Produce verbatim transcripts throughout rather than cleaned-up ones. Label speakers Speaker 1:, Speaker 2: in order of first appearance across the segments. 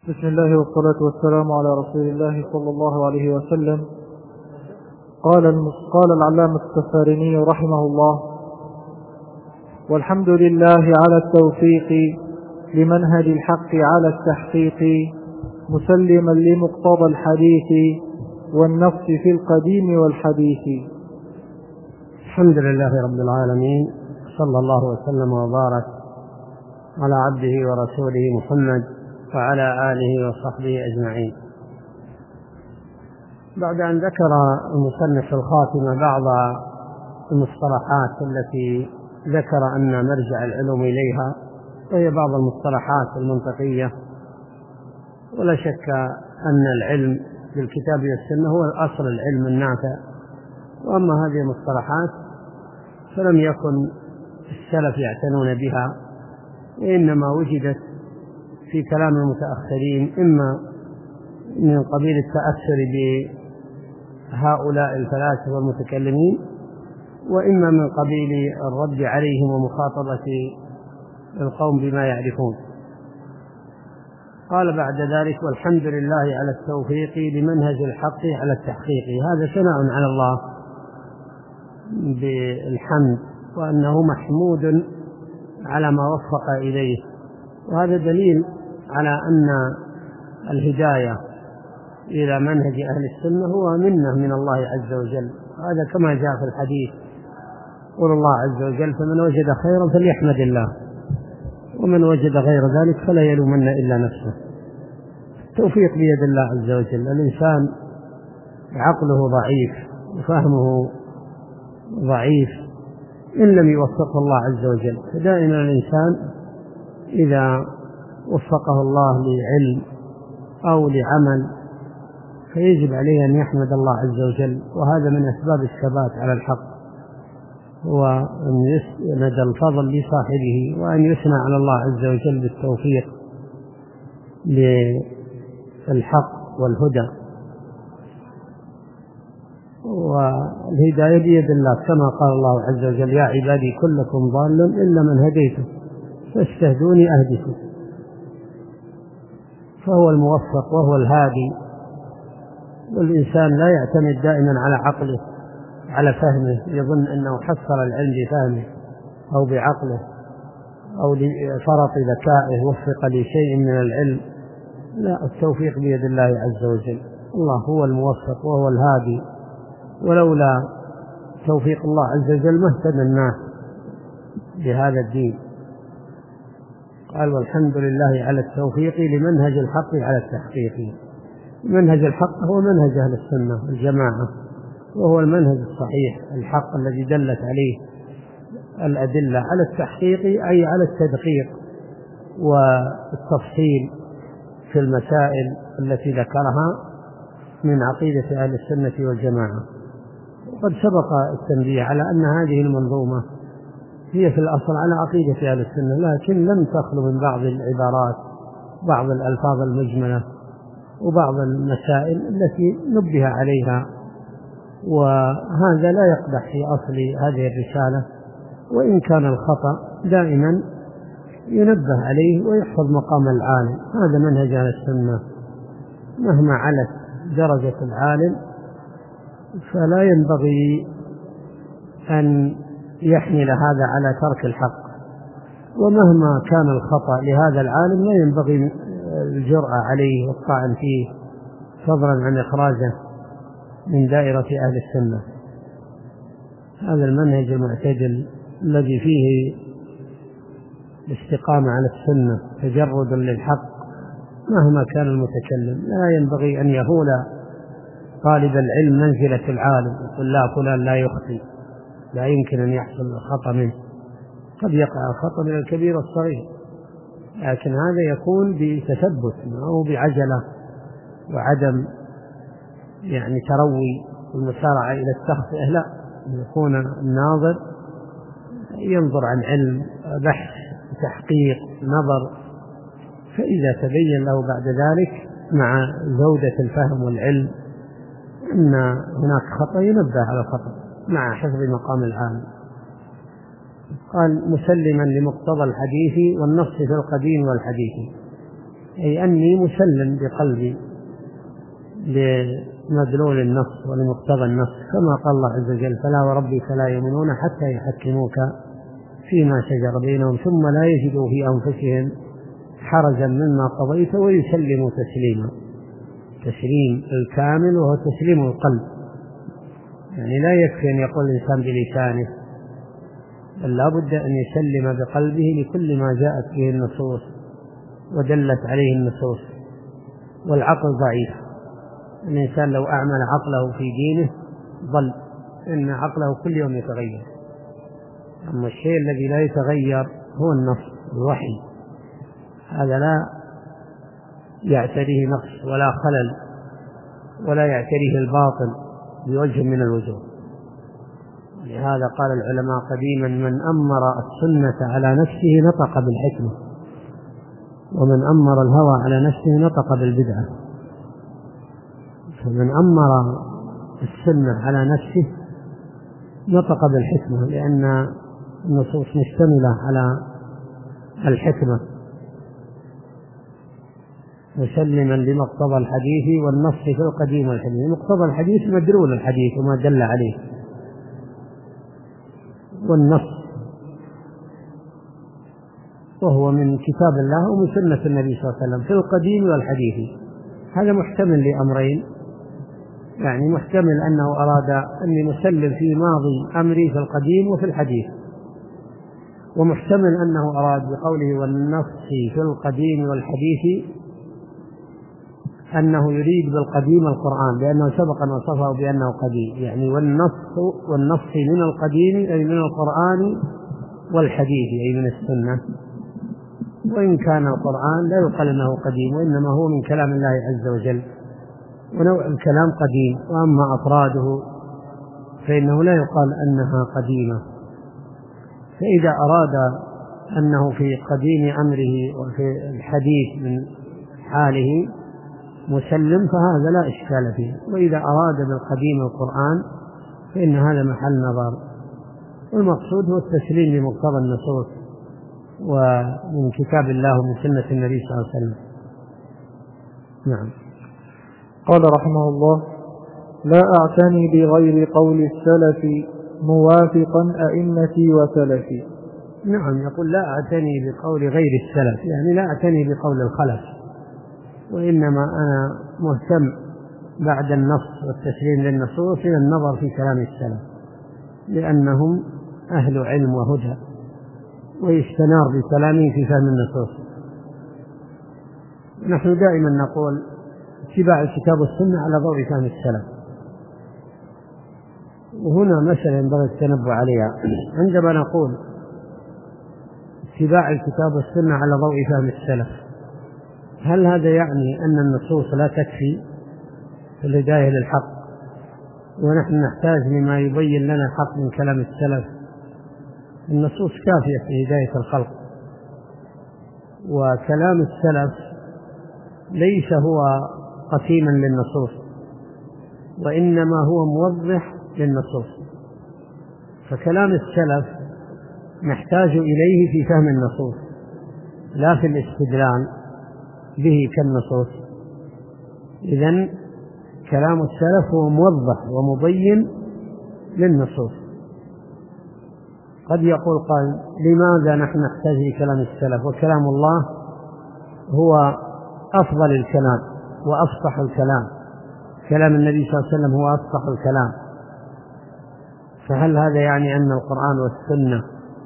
Speaker 1: بسم الله والصلاة والسلام على رسول الله صلى الله عليه وسلم. قال قال العلامة السفاريني رحمه الله: والحمد لله على التوفيق لمنهج الحق على التحقيق، مسلما لمقتضى الحديث والنص في القديم والحديث.
Speaker 2: الحمد لله رب العالمين، صلى الله وسلم وبارك على عبده ورسوله محمد وعلى آله وصحبه أجمعين. بعد أن ذكر المصنف الخاتمة بعض المصطلحات التي ذكر أن مرجع العلوم إليها، وهي بعض المصطلحات المنطقية، ولا شك أن العلم بالكتاب والسنة هو الأصل العلم النافع، وأما هذه المصطلحات فلم يكن السلف يعتنون بها، وإنما وجدت في كلام المتأخرين، إما من قبيل التأثر بهؤلاء الفلاسفة والمتكلمين، وإما من قبيل الرد عليهم ومخاطبة القوم بما يعرفون. قال بعد ذلك: والحمد لله على التوفيق لمنهج الحق على التحقيق. هذا ثناء على الله بالحمد، وأنه محمود على ما وفق إليه، وهذا دليل على أن الهداية إلى منهج أهل السنة هو منة من الله عز وجل. هذا كما جاء في الحديث: قول الله عز وجل: فمن وجد خيرا فليحمد الله، ومن وجد غير ذلك فلا يلومن إلا نفسه. التوفيق بيد الله عز وجل. الإنسان عقله ضعيف وفهمه ضعيف إن لم يوفقه الله عز وجل، فدائما الإنسان إذا وفقه الله لعلم أو لعمل فيجب عليه أن يحمد الله عز وجل، وهذا من أسباب الثبات على الحق، وأن يسند الفضل لصاحبه، وأن يثنى على الله عز وجل بالتوفيق للحق والهدى. والهداية بيد الله، كما قال الله عز وجل: يا عبادي كلكم ضال إلا من هديته فاستهدوني أهدكم. فهو الموفق وهو الهادي، والإنسان لا يعتمد دائما على عقله، على فهمه، يظن أنه حصل العلم بفهمه أو بعقله أو لفرط ذكائه وفق لشيء من العلم. لا، التوفيق بيد الله عز وجل. الله هو الموفق وهو الهادي، ولولا توفيق الله عز وجل ما اهتدى الناس بهذا الدين. قال: والحمد لله على التوفيق لمنهج الحق على التحقيق. منهج الحق هو منهج أهل السنة والجماعة، وهو المنهج الصحيح الحق الذي دلت عليه الأدلة. على التحقيق أي على التدقيق والتفصيل في المسائل التي ذكرها من عقيدة أهل السنة والجماعة. وقد سبق التنبيه على أن هذه المنظومة هي في الأصل على عقيدة أهل السنة، لكن لم تخلو من بعض العبارات، بعض الألفاظ المجملة، وبعض المسائل التي نبه عليها، وهذا لا يقدح في أصل هذه الرسالة، وإن كان الخطأ دائما ينبه عليه ويحفظ مقام العالم. هذا منهج أهل السنة، مهما علت درجة العالم فلا ينبغي أن يحمل هذا على ترك الحق، ومهما كان الخطأ لهذا العالم لا ينبغي الجرأة عليه والطعن فيه، فضلا عن إخراجه من دائرة أهل السنة. هذا المنهج المعتدل الذي فيه الاستقامة على السنة، تجرد للحق مهما كان المتكلم. لا ينبغي أن يهول طالب العلم منزلة العالم، يقول لا فلان لا يخطئ، لا يمكن أن يحصل الخطأ منه. قد يقع الخطأ من الكبير والصغير، لكن هذا يكون بتثبت أو بعجلة وعدم يعني تروي والمسارعة إلى التخطئة. لا، يكون الناظر ينظر عن علم، بحث، تحقيق، نظر، فإذا تبين له بعد ذلك مع جودة الفهم والعلم أن هناك خطأ ينبه على الخطأ مع حفظ مقام العالم. قال: مسلما لمقتضى الحديث والنص في القديم والحديث. أي أني مسلم بقلبي لمدلول النص ولمقتضى النص، كما قال الله عز وجل: فلا وربك لا يؤمنون حتى يحكموك فيما شجر بينهم ثم لا يجدوا في أنفسهم حرجا مما قضيت ويسلموا تسليما. تسليم الكامل وهو تسليم القلب، يعني لا يكفي أن يقول الإنسان بلسانه، بل لا بد أن يسلم بقلبه لكل ما جاءت به النصوص ودلت عليه النصوص. والعقل ضعيف، الإنسان لو أعمل عقله في دينه ضل، إن عقله كل يوم يتغير. أما الشيء الذي لا يتغير هو النص الوحي، هذا لا يعتريه نقص ولا خلل ولا يعتريه الباطل بوجه من الوجوه. لهذا قال العلماء قديما: من أمر السنة على نفسه نطق بالحكمة، ومن أمر الهوى على نفسه نطق بالبدعة. فمن أمر السنة على نفسه نطق بالحكمة، لأن النصوص مشتملة على الحكمة، مسلما لمقتضى الحديث والنص في القديم والحديث. مقتضى الحديث مدلول الحديث وما دل عليه، والنص وهو من كتاب الله ومن سنة النبي صلى الله عليه وسلم في القديم والحديث. هذا محتمل لأمرين، يعني محتمل أنه أراد أني مسلم في ماضي أمري في القديم وفي الحديث، ومحتمل أنه أراد بقوله والنص في القديم والحديث أنه يريد بالقديم القرآن، لأنه سبق أن وصفه بأنه قديم، يعني والنص والنص من القديم أي من القرآن والحديث أي من السنة. وإن كان القرآن لا يقال أنه قديم، وإنما هو من كلام الله عز وجل، ونوع الكلام قديم، وأما أفراده فإنه لا يقال أنها قديمة. فإذا أراد أنه في قديم أمره وفي الحديث من حاله مسلم فهذا لا إشكال فيه، وإذا أراد بالقديم القرآن فإن هذا محل نظر. والمقصود هو التسليم لمقتضى النصوص ومن كتاب الله ومن سنة النبي صلى الله عليه وسلم. نعم.
Speaker 1: قال رحمه الله: لا أعتني بغير قول السلف موافقا أئمتي وسلفي.
Speaker 2: نعم، يقول لا أعتني بقول غير السلف، يعني لا أعتني بقول الخلف، وإنما أنا مهتم بعد النص والتسليم للنصوص إلى النظر في كلام السلف، لأنهم أهل علم وهدى، ويستنار بكلامهم في فهم النصوص. نحن دائما نقول اتباع الكتاب والسنة على ضوء فهم السلف، وهنا مسألة ينبغي التنبؤ عليها. عندما نقول اتباع الكتاب والسنة على ضوء فهم السلف، هل هذا يعني أن النصوص لا تكفي في الهداية للحق، ونحن نحتاج لما يبين لنا الحق من كلام السلف؟ النصوص كافية في هداية الخلق، وكلام السلف ليس هو قسيما للنصوص، وإنما هو موضح للنصوص. فكلام السلف نحتاج إليه في فهم النصوص لا في الاستدلال به كالنصوص. إذن كلام السلف هو موضح ومبين للنصوص. قد يقول قال: لماذا نحن نحتاج لكلام السلف وكلام الله هو أفضل الكلام وأفصح الكلام، كلام النبي صلى الله عليه وسلم هو أفصح الكلام، فهل هذا يعني أن القرآن والسنة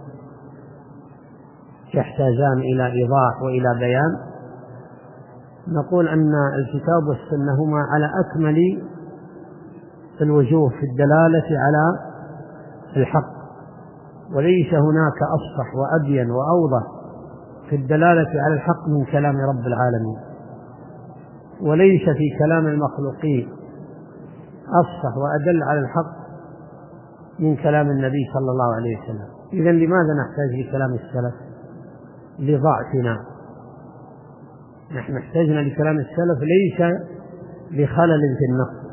Speaker 2: يحتاجان إلى إيضاح وإلى بيان؟ نقول أن الكتاب والسنة هما على أكمل الوجوه في الدلالة على الحق، وليس هناك أفصح وأبين وأوضح في الدلالة على الحق من كلام رب العالمين، وليس في كلام المخلوقين أفصح وأدل على الحق من كلام النبي صلى الله عليه وسلم. إذن لماذا نحتاج لكلام السلف؟ لضعفنا. نحن احتاجنا لكلام السلف ليس لخلل في النص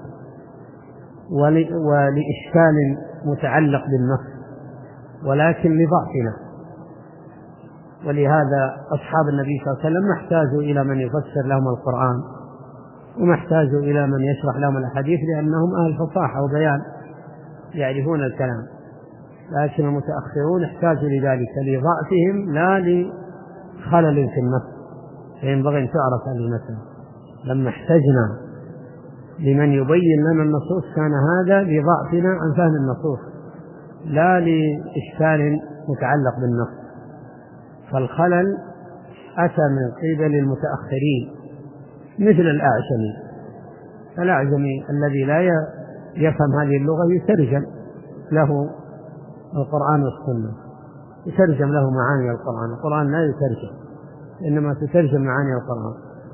Speaker 2: ولإشكال متعلق بالنص، ولكن لضعفنا. ولهذا أصحاب النبي صلى الله عليه وسلم ما احتاجوا إلى من يفسر لهم القرآن وما احتاجوا إلى من يشرح لهم الأحاديث، لأنهم أهل فصاحة وبيان يعرفون الكلام. لكن المتأخرون احتاجوا لذلك لضعفهم لا لخلل في النص، فينبغي أن تعرف هذه المسألة. لما احتجنا لمن يبين لنا النصوص كان هذا لضعفنا عن فهم النصوص لا لإشكال متعلق بالنص. فالخلل أتى من قبل المتأخرين مثل الأعجمي. الأعجمي الذي لا يفهم هذه اللغة يترجم له القرآن والسنة، يترجم له معاني القرآن. القرآن لا يترجم، إنما تترجم معاني القرآن.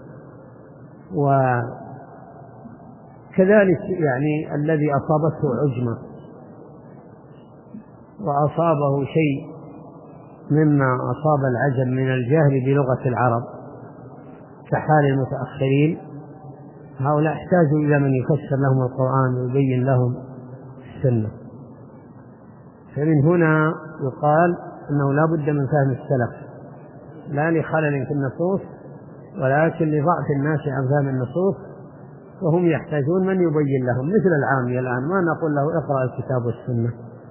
Speaker 2: وكذلك يعني الذي أصابته عجمة وأصابه شيء مما أصاب العجم من الجهل بلغة العرب كحال المتأخرين، هؤلاء احتاجوا إلى من يفسر لهم القرآن ويبين لهم السنة. فمن هنا يقال أنه لا بد من فهم السلف، لا لخلل في النصوص ولكن لضعف الناس عن فهم النصوص، وهم يحتاجون من يبين لهم. مثل العامي الآن ما نقول له اقرأ الكتاب والسنة،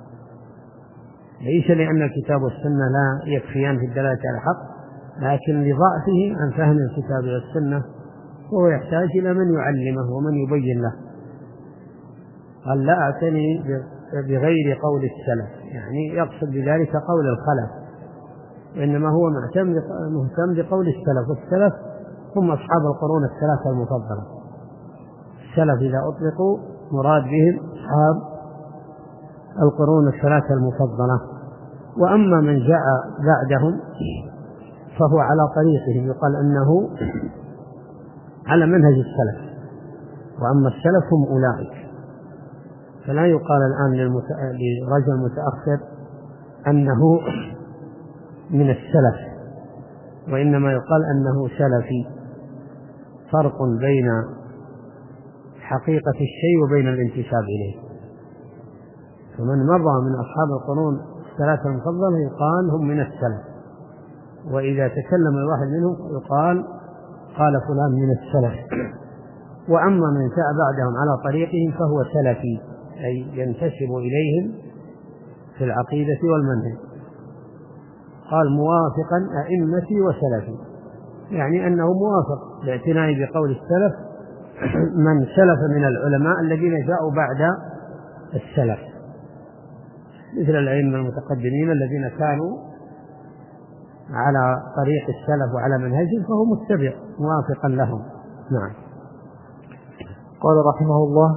Speaker 2: ليس لأن الكتاب والسنة لا يكفيان في الدلالة على الحق، لكن لضعفه عن فهم الكتاب والسنة هو يحتاج إلى من يعلمه ومن يبين له. قال لا أعتني بغير قول السلف، يعني يقصد بذلك قول الخلف، وإنما هو مهتم بقول السلف. والسلف هم أصحاب القرون الثلاثة المفضلة. السلف إذا أطلقوا مراد بهم أصحاب القرون الثلاثة المفضلة. وأما من جاء بعدهم فهو على طريقهم، يقال أنه على منهج السلف. وأما السلف هم أولئك، فلا يقال الآن لرجل متأخر أنه من السلف، وإنما يقال أنه سلفي. فرق بين حقيقة الشيء وبين الانتساب إليه. فمن مضى من أصحاب القرون الثلاثة المفضلة يقال هم من السلف، وإذا تكلم الواحد منهم يقال قال فلان من السلف. وأما من جاء بعدهم على طريقهم فهو سلفي، أي ينتسب إليهم في العقيدة والمنهج. قال موافقا أئمتي وسلفي، يعني أنه موافق باعتناء بقول السلف من سلف من العلماء الذين جاءوا بعد السلف، مثل الأئمة المتقدمين الذين كانوا على طريق السلف وعلى منهجهم، فهو متبع موافقا لهم. نعم.
Speaker 1: قال رحمه الله: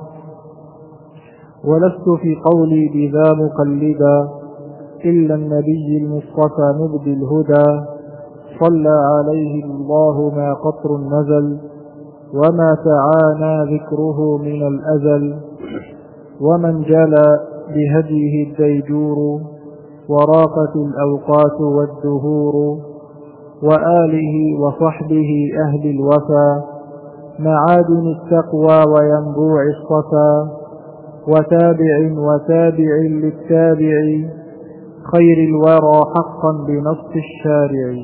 Speaker 1: ولست في قولي بذا مقلدا إلا النبي المصطفى مبدي الهدى، صلى عليه الله ما قطر نزل وما تعانى ذكره من الأزل، ومن جلى بهديه الديجور وراقت الأوقات والدهور، وآله وصحبه أهل الوفا معادن التقوى وينبوع الصفا، وتابع وتابع للتابع خير الورى حقا بنص الشارع.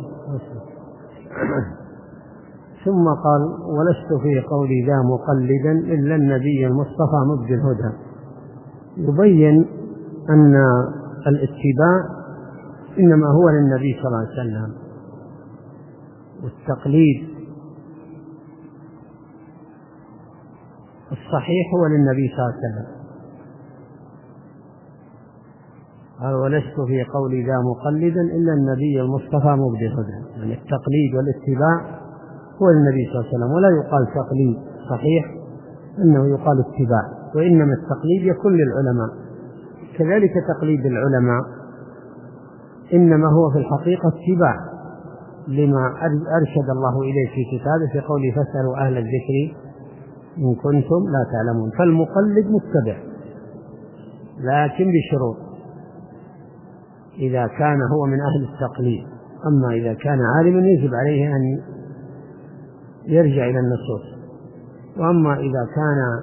Speaker 2: ثم قال: ولست في قولي ذا مقلدا إلا النبي المصطفى مبدي الهدى. يبين أن الاتباع إنما هو للنبي صلى الله عليه وسلم، والتقليد الصحيح هو للنبي صلى الله عليه وسلم. قال: ولست في قولي ذا مقلدا إلا النبي المصطفى مبدي الهدى، يعني التقليد والاتباع هو للنبي صلى الله عليه وسلم، ولا يقال تقليد صحيح، إنه يقال اتباع، وإنما التقليد يكون للعلماء. كذلك تقليد العلماء إنما هو في الحقيقة اتباع لما أرشد الله إليه في كتابه في قوله: فاسألوا أهل الذكر إن كنتم لا تعلمون. فالمقلد متبع، لكن بشروط: إذا كان هو من أهل التقليد، أما إذا كان عالما يجب عليه أن يرجع إلى النصوص، وأما إذا كان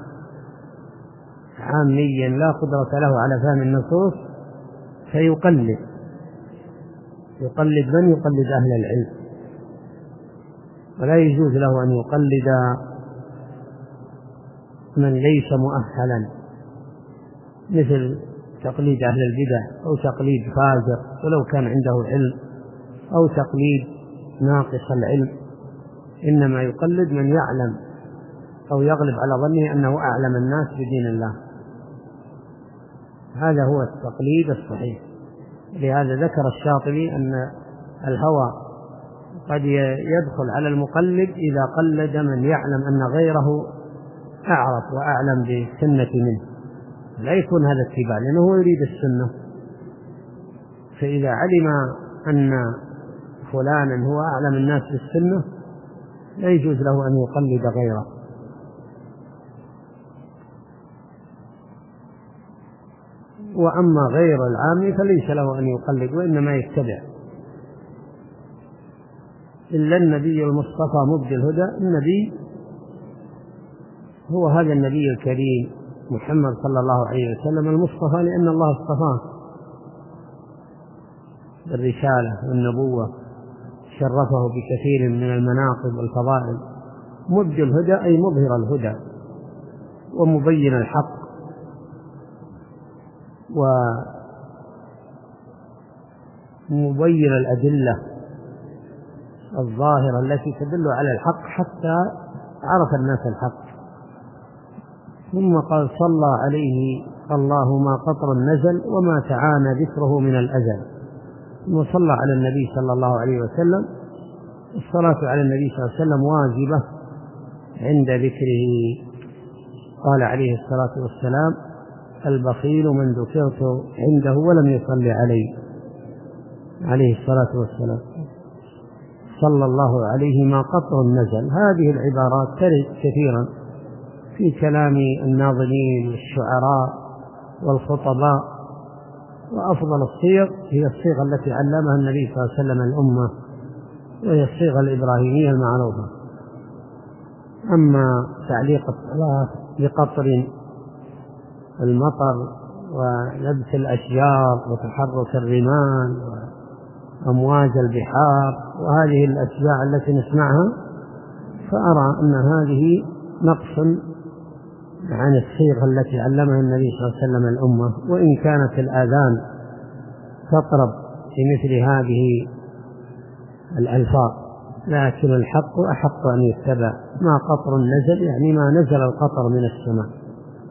Speaker 2: عاميا لا قدرة له على فهم النصوص فيقلد يقلد من يقلد أهل العلم، ولا يجوز له أن يقلد من ليس مؤهلا، مثل تقليد أهل البدع أو تقليد فاجر ولو كان عنده علم، أو تقليد ناقص العلم. إنما يقلد من يعلم أو يغلب على ظنه أنه أعلم الناس بدين الله، هذا هو التقليد الصحيح. لهذا ذكر الشاطبي أن الهوى قد يدخل على المقلد إذا قلد من يعلم أن غيره أعرف وأعلم بالسنة منه، لا يكون هذا اتباع لأنه هو يريد السنة. فإذا علم أن فلانا هو أعلم الناس بالسنة لا يجوز له أن يقلد غيره. وأما غير العام فليس له أن يقلد، وإنما يتبع. إلا النبي المصطفى مبدي الهدى، النبي هو هذا النبي الكريم محمد صلى الله عليه وسلم المصطفى، لأن الله اصطفاه بالرسالة والنبوة، شرفه بكثير من المناقب والفضائل. مبدي الهدى أي مظهر الهدى ومبين الحق ومبين الأدلة الظاهرة التي تدل على الحق حتى عرف الناس الحق. ثم قال صلى عليه الله ما قطر نزل وما تعانى ذكره من الأزل. ثم صلى على النبي صلى الله عليه وسلم. الصلاة على النبي صلى الله عليه وسلم واجبة عند ذكره. قال عليه الصلاة والسلام البخيل من ذكرت عنده ولم يصلي عليه، عليه الصلاة والسلام. صلى الله عليه ما قطر نزل. هذه العبارات ترد كثيرا في كلام الناظمين والشعراء والخطباء، وأفضل الصيغ هي الصيغة التي علمها النبي صلى الله عليه وسلم الأمة، وهي الصيغة الإبراهيمية المعروفة. أما تعليق الصلاة بقطر المطر ولبس الأشجار وتحرك الرمال وأمواج البحار وهذه الأشياء التي نسمعها، فأرى أن هذه نقص عن الصيغة التي علمها النبي صلى الله عليه وسلم الأمة. وإن كانت الآذان تطرب في مثل هذه الألفاظ، لكن الحق أحق أن يتبع. ما قطر نزل يعني ما نزل القطر من السماء.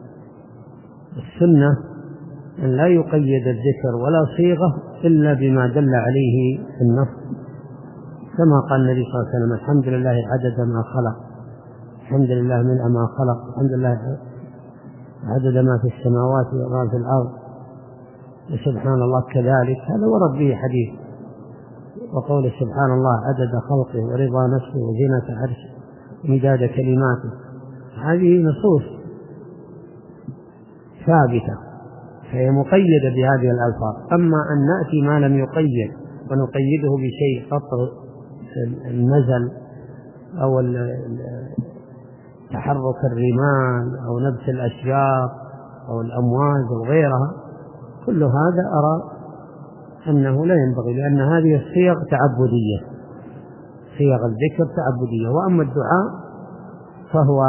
Speaker 2: السنة أن لا يقيد الذكر ولا صيغة إلا بما دل عليه النص، كما قال النبي صلى الله عليه وسلم الحمد لله عدد ما خلق، الحمد لله ملء ما خلق، الحمد لله عدد ما في السماوات وما في الأرض، وسبحان الله كذلك. هذا ورد به حديث. وقول سبحان الله عدد خلقه ورضا نفسه وزينة عرشه ومداد كلماته، هذه نصوص ثابتة فهي مقيدة بهذه الألفاظ. أما أن نأتي ما لم يقيد ونقيده بشيء قطر النزل أو تحرك الرمال أو نبت الأشجار أو الأمواج وغيرها، كل هذا أرى أنه لا ينبغي، لأن هذه الصيغ تعبدية، صيغ الذكر تعبدية. وأما الدعاء فهو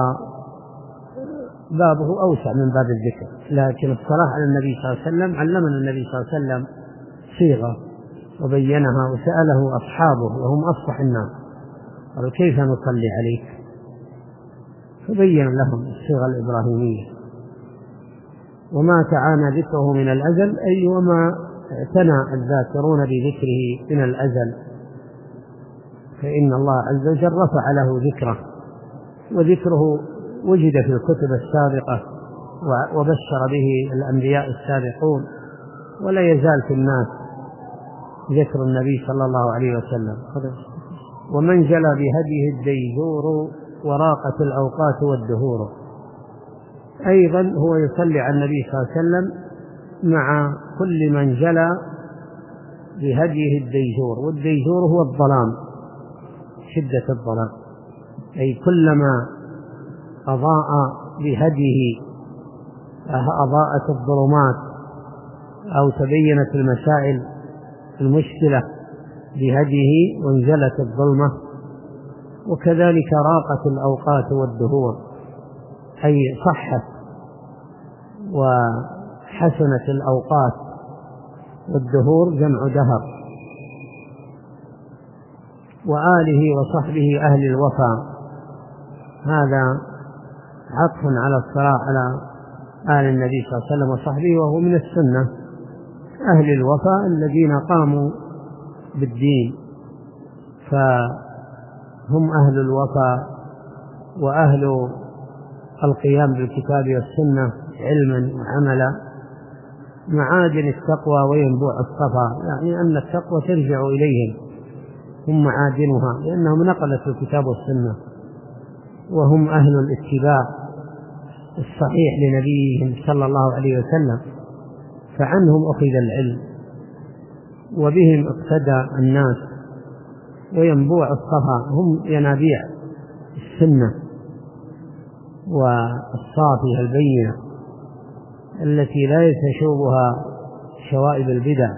Speaker 2: بابه أوسع من باب الذكر. لكن الصلاة على النبي صلى الله عليه وسلم علمنا النبي صلى الله عليه وسلم صيغة وبينها، وسأله أصحابه وهم أصلح الناس قالوا كيف نصلي عليك، فبين لهم الصيغة الإبراهيمية. وما تعانى ذكره من الأزل أي وما اعتنى الذاكرون بذكره من الأزل، فإن الله عز وجل رفع له ذكره، وذكره وجد في الكتب السابقة وبشر به الأنبياء السابقون، ولا يزال في الناس ذكر النبي صلى الله عليه وسلم. ومن جلى بهديه الديجور وراقت الأوقات والدهور. أيضا هو يصلي على النبي صلى الله عليه وسلم مع كل من جلى بهديه الديجور، والديجور هو الظلام، شدة الظلام، أي كلما أضاء بهديه أضاءت الظلمات أو تبينت المسائل المشكلة بهديه وانزلت الظلمة، وكذلك راقت الأوقات والدهور، أي صحت وحسنت الأوقات، والدهور جمع دهر. وآله وصحبه أهل الوفا، هذا عطف على الصلاة على آل النبي صلى الله عليه وسلم وصحبه، وهو من السنة. أهل الوفا الذين قاموا بالدين، فهم أهل الوفا وأهل القيام بالكتاب والسنة علما وعملا، معادن التقوى وينبوع الصفا، يعني أن التقوى ترجع إليهم، هم معادنها، لأنهم نقلت الكتاب والسنة، وهم أهل الاتباع الصحيح لنبيهم صلى الله عليه وسلم، فعنهم أخذ العلم وبهم اقتدى الناس، وينبوع الصفا هم ينابيع السنة والصافية البينة التي لا يتشوبها شوائب البدع.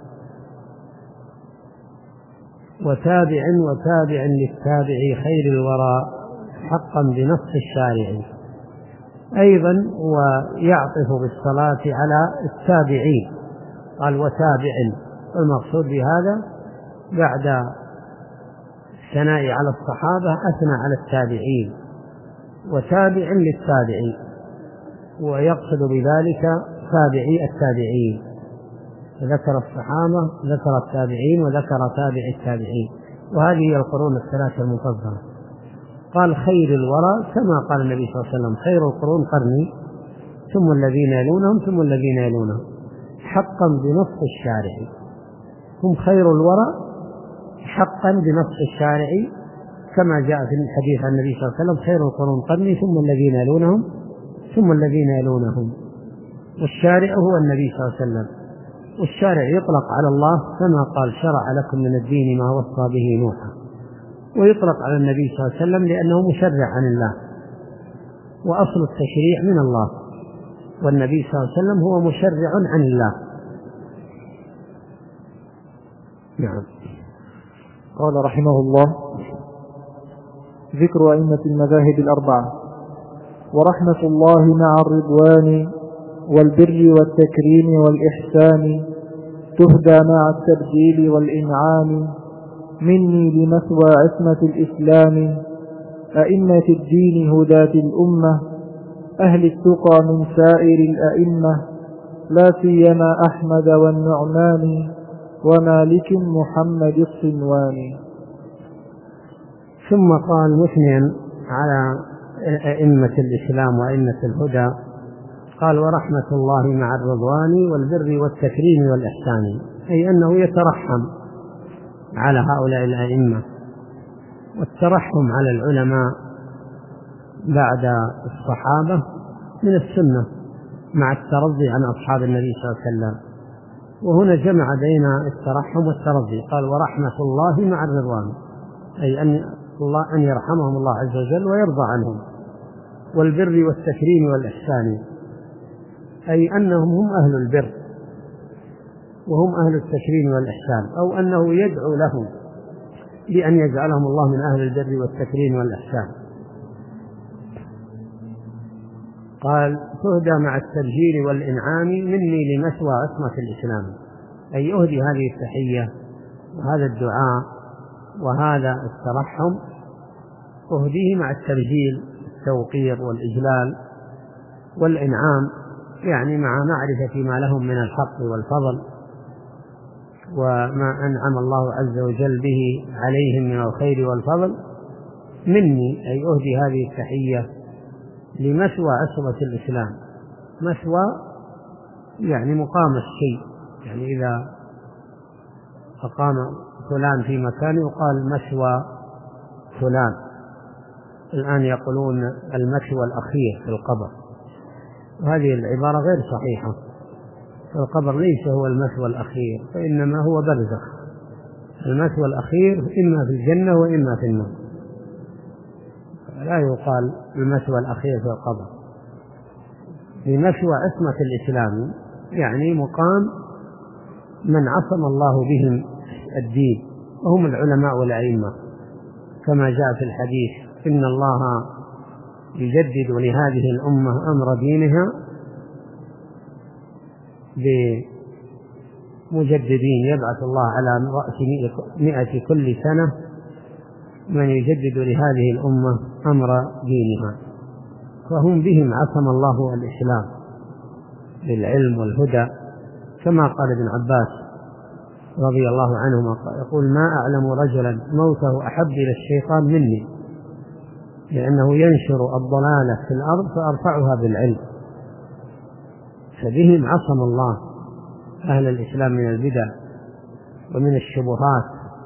Speaker 2: وتابع وتابع للتابع خير الورى حقا بنص الشارع. أيضا ويعطف بالصلاة على التابعين، قال وتابع، المقصود بهذا بعد الثناء على الصحابة أثنى على التابعين، وتابع للتابعين، ويقصد بذلك تابعي التابعين، ذكر الصحابة ذكر التابعين وذكر تابع التابعين، وهذه هي القرون الثلاثة المفضلة. قال خير الورى كما قال النبي صلى الله عليه وسلم خير القرون قرني ثم الذين يلونهم ثم الذين يلونهم، حقا بنص الشارع، هم خير الورى حقا بنص الشارع، كما جاء في الحديث عن النبي صلى الله عليه وسلم خير القرون قرني ثم الذين يلونهم ثم الذين يلونهم. والشارع هو النبي صلى الله عليه وسلم، والشارع يطلق على الله كما قال شرع لكم من الدين ما وصى به نوحا، ويطلق على النبي صلى الله عليه وسلم لأنه مشرع عن الله، وأصل التشريع من الله، والنبي صلى الله عليه وسلم هو مشرع عن الله. نعم.
Speaker 1: قال رحمه الله: ذكر أئمة المذاهب الأربعة. ورحمة الله مع الرضوان والبر والتكريم والإحسان تهدى مع التبجيل والإنعام مني لمثوى عصمة الإسلام أئمة الدين هداة الأمة أهل التقى من سائر الأئمة لا سيما أحمد والنعمان ومالك محمد الصنواني.
Speaker 2: ثم قال مثنيا على أئمة الإسلام وأئمة الهدى، قال ورحمة الله مع الرضوان والبر والتكريم والإحسان، أي أنه يترحم على هؤلاء الأئمة، والترحم على العلماء بعد الصحابة من السنة مع الترضي عن أصحاب النبي صلى الله عليه وسلم. وهنا جمع بين الترحم والترضي، قال ورحمة الله مع الرضوان، أي أن الله أن يرحمهم الله عز وجل ويرضى عنهم، والبر والتكريم والإحسان، أي أنهم هم أهل البر وهم أهل التكريم والإحسان، أو أنه يدعو لهم بأن يجعلهم الله من أهل البر والتكريم والإحسان. قال تهدى مع التبجيل والإنعام مني لمثوى عصمة الإسلام، أي أهدي هذه التحية وهذا الدعاء وهذا الترحم، أهديه مع التبجيل التوقير والإجلال والإنعام، يعني مع معرفة ما لهم من الحق والفضل وما أنعم الله عز وجل به عليهم من الخير والفضل، مني أي أهدي هذه التحية لمثوى عصمة الإسلام. مثوى يعني مقام الشيء، يعني إذا أقام فلان في مكان يقال مثوى فلان. الآن يقولون المثوى الأخير في القبر، وهذه العبارة غير صحيحة، القبر ليس هو المثوى الأخير، فإنما هو برزخ. المثوى الأخير إما في الجنة وإما في النار، لا يقال المثوى الأخير في القبر. بمثوى عصمة الإسلام يعني مقام من عصم الله بهم الدين وهم العلماء والأئمة، كما جاء في الحديث: إن الله يجدد لهذه الأمة أمر دينها بمجددين، يبعث الله على رأس مئة كل سنة من يجدد لهذه الأمة أمر دينها، فهم بهم عصم الله الإسلام بالعلم والهدى، كما قال ابن عباس رضي الله عنهما يقول: ما أعلم رجلا موته أحب إلى الشيطان مني، لأنه ينشر الضلالة في الأرض فأرفعها بالعلم. فبهم عصم الله أهل الإسلام من البدع ومن الشبهات،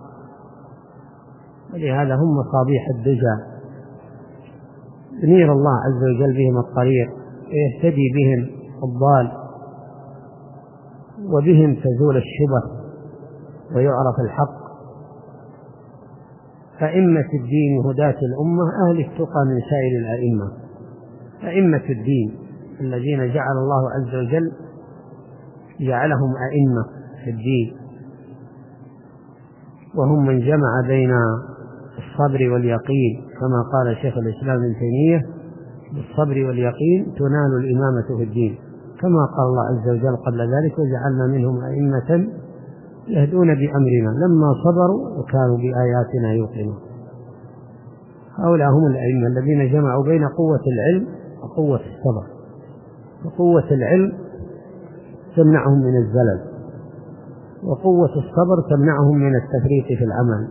Speaker 2: ولهذا هم مصابيح الدجى، ينير الله عز وجل بهم الطريق ويهتدي بهم الضال، وبهم تزول الشبه ويعرف الحق. أئمة الدين هداة الأمة أهل التقى من سائر الأئمة. أئمة الدين الذين جعل الله عز وجل جعلهم أئمة في الدين، وهم من جمع بين الصبر واليقين، كما قال شيخ الإسلام ابن تيمية: بالصبر واليقين تنال الإمامة في الدين، كما قال الله عز وجل قبل ذلك: وجعلنا منهم أئمة يهدون بأمرنا لما صبروا وكانوا بآياتنا يوقنون. هؤلاء هم الأئمة الذين جمعوا بين قوة العلم وقوة الصبر، وقوة العلم تمنعهم من الزلل، وقوة الصبر تمنعهم من التفريط في العمل.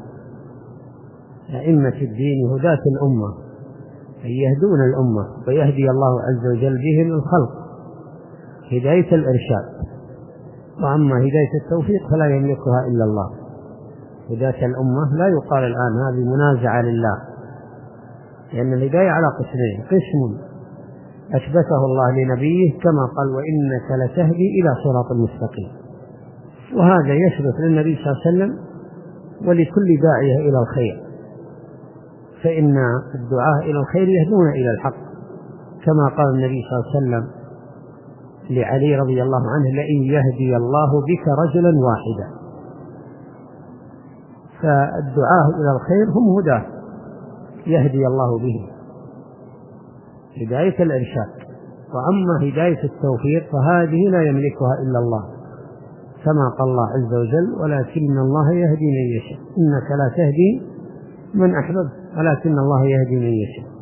Speaker 2: أئمة الدين هداة الأمة، أي يهدون الأمة، ويهدي الله عز وجل بهم الخلق هداية الإرشاد. وأما هداية التوفيق فلا يملكها إلا الله. هداية الأمة لا يقال الآن هذه منازعة لله، لأن الهداية على قسمين: قسم أثبته الله لنبيه كما قال: وإنك لتهدي إلى صراط مستقيم، وهذا يثبت للنبي صلى الله عليه وسلم ولكل داعية إلى الخير، فإن الدعاء إلى الخير يهدون إلى الحق، كما قال النبي صلى الله عليه وسلم لعلي رضي الله عنه: لئن يهدي الله بك رجلا واحدا. فالدعاء إلى الخير هم هداه يهدي الله به، هداية الإرشاد. وأما هداية التوفيق فهذه لا يملكها إلا الله، كما قال الله عز وجل: ولكن الله يهدي من يشاء، إنك لا تهدي من أحببت ولكن الله يهدي من يشاء.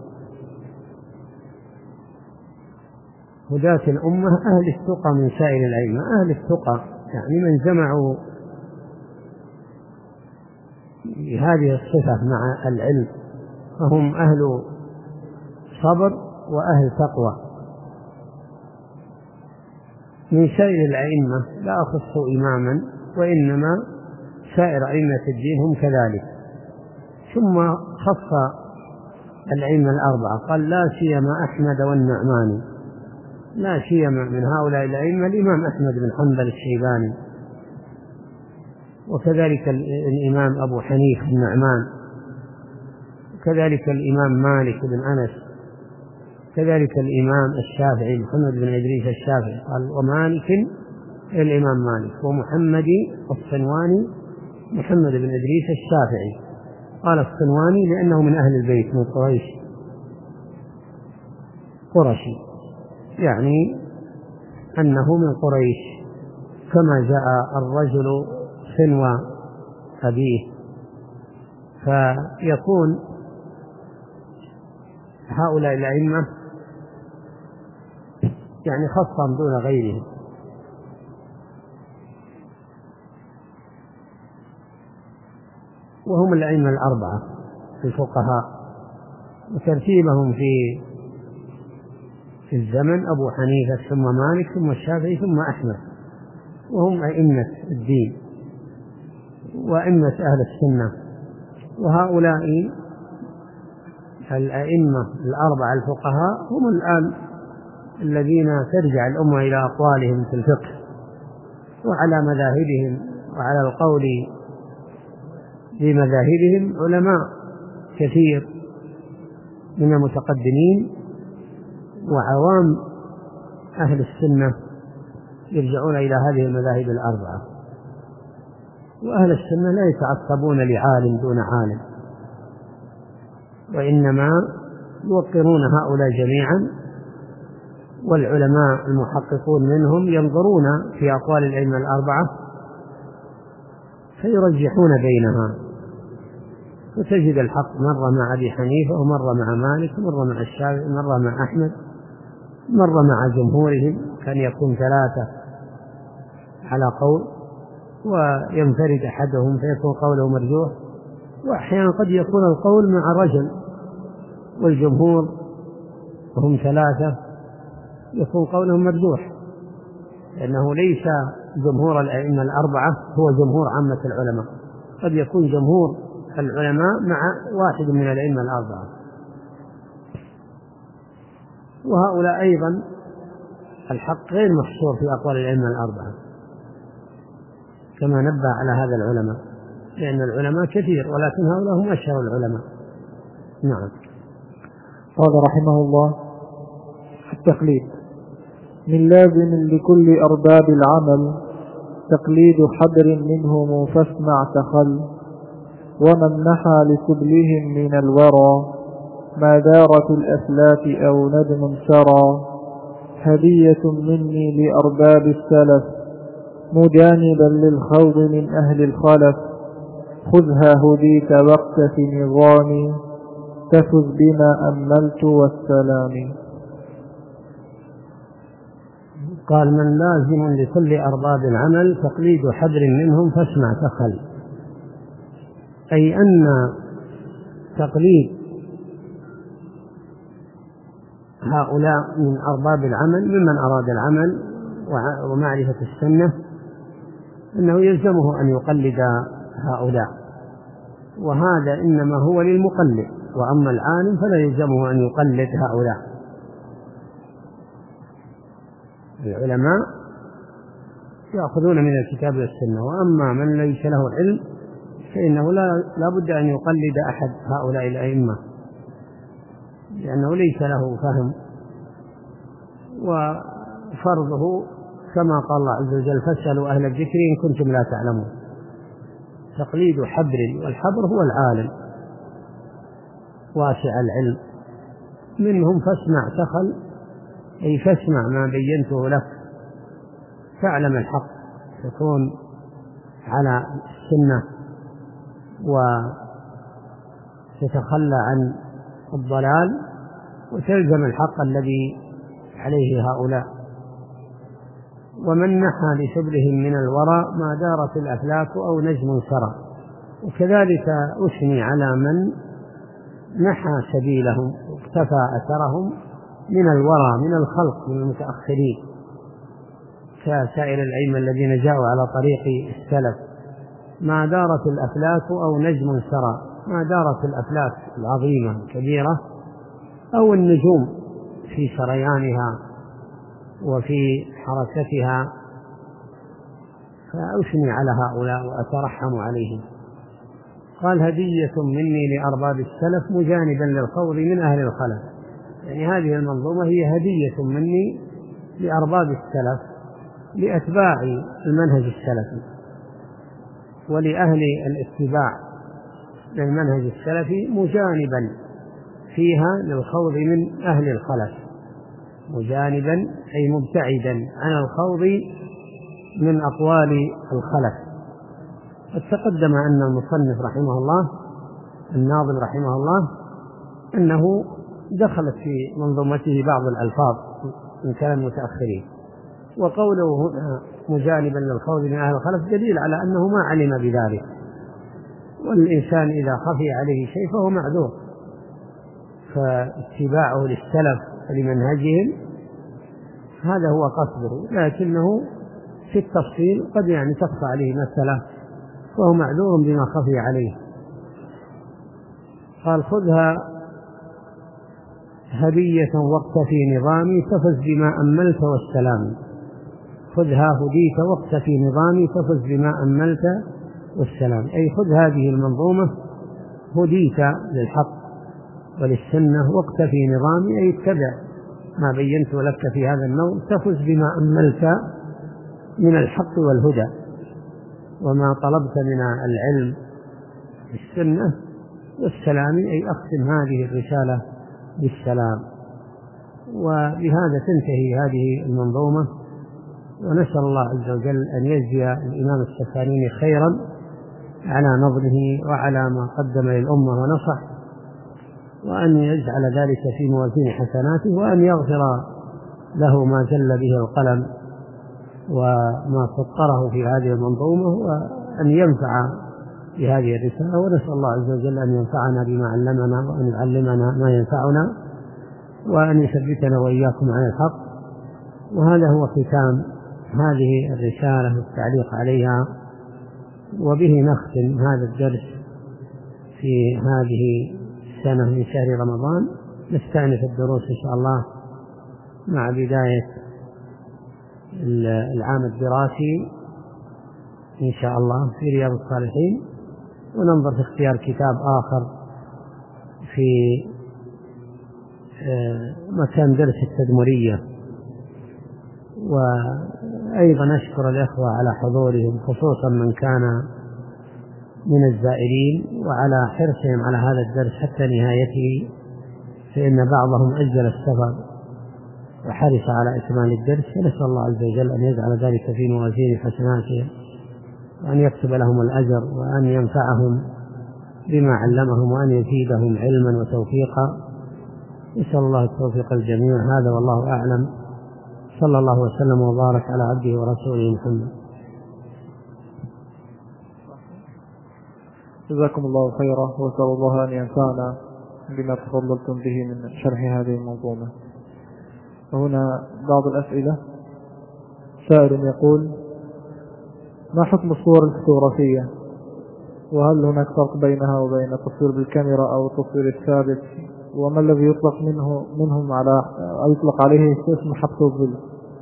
Speaker 2: هداة الأمة أهل التقى من سائر الأئمة. أهل التقى يعني من جمعوا هذه الصفة مع العلم، فهم أهل صبر وأهل تقوى. من سائر الأئمة لا أخص إماما، وإنما سائر أئمة الدين هم كذلك. ثم خص الأئمة الأربعة، قال: لا سيما أحمد والنعمان. لا سيما من هؤلاء الأئمة الإمام أحمد بن حنبل الشيباني، وكذلك الإمام أبو حنيفة النعمان، وكذلك الإمام مالك بن أنس، كذلك الإمام الشافعي محمد بن إدريس الشافعي. قال: ومالك الإمام مالك، ومحمد الصنواني محمد بن إدريس الشافعي. قال الصنواني لأنه من أهل البيت من قريش، قرشي، يعني أنه من قريش، كما جاء الرجل صنوى أبيه. فيكون هؤلاء الأئمة يعني خاصة دون غيرهم. وهم الأئمة الأربعة في الفقهاء، وترتيبهم في في الزمن: أبو حنيفة ثم مالك ثم الشافعي ثم أحمد، وهم أئمة الدين وأئمة أهل السنة. وهؤلاء الأئمة الأربعة الفقهاء هم الآن الذين ترجع الأمة إلى أقوالهم في الفقه وعلى مذاهبهم، وعلى القول بمذاهبهم علماء كثير من المتقدمين، وعوام أهل السنة يرجعون إلى هذه المذاهب الأربعة. وأهل السنة لا يتعصبون لعالم دون عالم، وإنما يوقرون هؤلاء جميعا، والعلماء المحققون منهم ينظرون في أقوال الأئمة الأربعة فيرجحون بينها، وتجد الحق مرة مع أبي حنيفة ومرة مع مالك ومرة مع الشافعي ومرة مع أحمد، مرة مع جمهورهم، كان يكون ثلاثة على قول وينفرد أحدهم فيكون قوله مرجوح، وأحيانا قد يكون القول مع رجل والجمهور وهم ثلاثة يكون قولهم مرجوح، لأنه ليس جمهور الأئمة الأربعة هو جمهور عامة العلماء، قد يكون جمهور العلماء مع واحد من الأئمة الأربعة. وهؤلاء أيضا الحق غير محصور في أقوال الأئمة الأربعة كما نبه على هذا العلماء، لأن العلماء كثير ولكن هؤلاء هم أشهر العلماء. نعم.
Speaker 1: قال رحمه الله: التقليد من لازم لكل أرباب العمل تقليد حبر منهم فاسمع تخل، ومن نحى لسبلهم من الورى ما دارت الأفلاك أو ندم سرى، هدية مني لأرباب السلف مجانبا للخوض من أهل الخلف، خذها هديت وقت في نظامي تفز بما أملت والسلام.
Speaker 2: قال: من لازم لكل أرباب العمل تقليد حبر منهم فاسمع تخل، أي أن تقليد هؤلاء من أرباب العمل ممن أراد العمل ومعرفة السنة أنه يلزمه أن يقلد هؤلاء، وهذا إنما هو للمقلد، وأما العالم فلا يلزمه أن يقلد هؤلاء. العلماء يأخذون من الكتاب والسنة، وأما من ليس له علم فإنه لا بد أن يقلد أحد هؤلاء الأئمة، لأنه ليس له فهم، وفرضه كما قال الله عز وجل: فاسألوا أهل الذكر إن كنتم لا تعلمون. تقليد حبر، والحبر هو العالم واسع العلم، منهم فاسمع تخل، أي فاسمع ما بينته لك تعلم الحق، تكون على السنة وتتخلى عن الضلال وتلزم الحق الذي عليه هؤلاء. ومن نحى لسبلهم من الورى ما دارت الأفلاك أو نجم سرى، وكذلك أثني على من نحى سبيلهم واقتفى أثرهم من الورى من الخلق من المتأخرين كسائر الأئمة الذين جاءوا على طريق السلف. ما دارت الأفلاك أو نجم سرى، ما دارت الأفلاك العظيمة الكبيرة أو النجوم في سريانها وفي حركتها، فأثني على هؤلاء وأترحم عليهم. قال: هدية مني لأرباب السلف مجانبا للخوض من أهل الخلف، يعني هذه المنظومة هي هدية مني لأرباب السلف، لأتباع المنهج السلفي ولأهل الاتباع للمنهج السلفي، مجانبا فيها للخوض من أهل الخلف، مجانبا أي مبتعدا عن الخوض من أقوال الخلف. قد تقدم أن المصنف رحمه الله الناظم رحمه الله أنه دخلت في منظومته بعض الألفاظ من كلام المتأخرين، وقوله هنا مجانبا للخوض من أهل الخلف دليل على أنه ما علم بذلك، والإنسان إذا خفي عليه شيء فهو معذور، فاتباعه للسلف لمنهجهم هذا هو قصده، لكنه في التفصيل قد يعني تخفى عليه مسألة فهو معذور بما خفي عليه. قال: خذها هدية وقت في نظامي تفز بما أملت والسلام. خذها هديت وقت في نظامي تفز بما أملت والسلام، أي خذ هذه المنظومة هديت للحق وللسنة وقت في نظامي، أي اتبع ما بينت لك في هذا النوع تفز بما أملت من الحق والهدى. وما طلبت من العلم بالسنة والسلام، أي أختم هذه الرسالة بالسلام. وبهذا تنتهي هذه المنظومة، ونسأل الله عز وجل أن يجزي الإمام السفاريني خيرا على نظره وعلى ما قدم للأمة ونصح، وأن يجعل ذلك في موازين حسناته، وأن يغفر له ما جل به القلم وما سطره في هذه المنظومة، وأن ينفع بهذه الرسالة. ونسأل الله عز وجل أن ينفعنا بما علمنا، وأن يعلمنا ما ينفعنا، وأن يثبتنا وإياكم على الحق. وهذا هو ختام هذه الرسالة والتعليق عليها، وبه نختم هذا الدرس في هذه السنة من شهر رمضان. نستأنف الدروس إن شاء الله مع بداية العام الدراسي إن شاء الله في رياض الصالحين، وننظر في اختيار كتاب آخر في مكان درس التدمرية. وأيضا أشكر الإخوة على حضورهم، خصوصا من كان من الزائرين، وعلى حرصهم على هذا الدرس حتى نهايته، فإن بعضهم أجل السفر وحرص على إكمال الدرس. ونسأل الله عز وجل أن يجعل ذلك في موازين حسناتهم، وأن يكتب لهم الأجر، وأن ينفعهم بما علمهم، وأن يزيدهم علما وتوفيقا. نسأل الله التوفيق الجميع. هذا والله أعلم. صلى الله وسلم وبارك على عبده ورسوله محمد.
Speaker 1: جزاكم الله خيرا، وأسأل الله أن ينفعنا بما تفضلتم به من شرح هذه المنظومة. وهنا بعض الأسئلة. سائل يقول: ما حكم الصور الفوتوغرافية؟ وهل هناك فرق بينها وبين التصوير بالكاميرا أو التصوير الثابت؟ وما الذي يطلق منه منهم على أو يطلق عليه اسم حبس الظل؟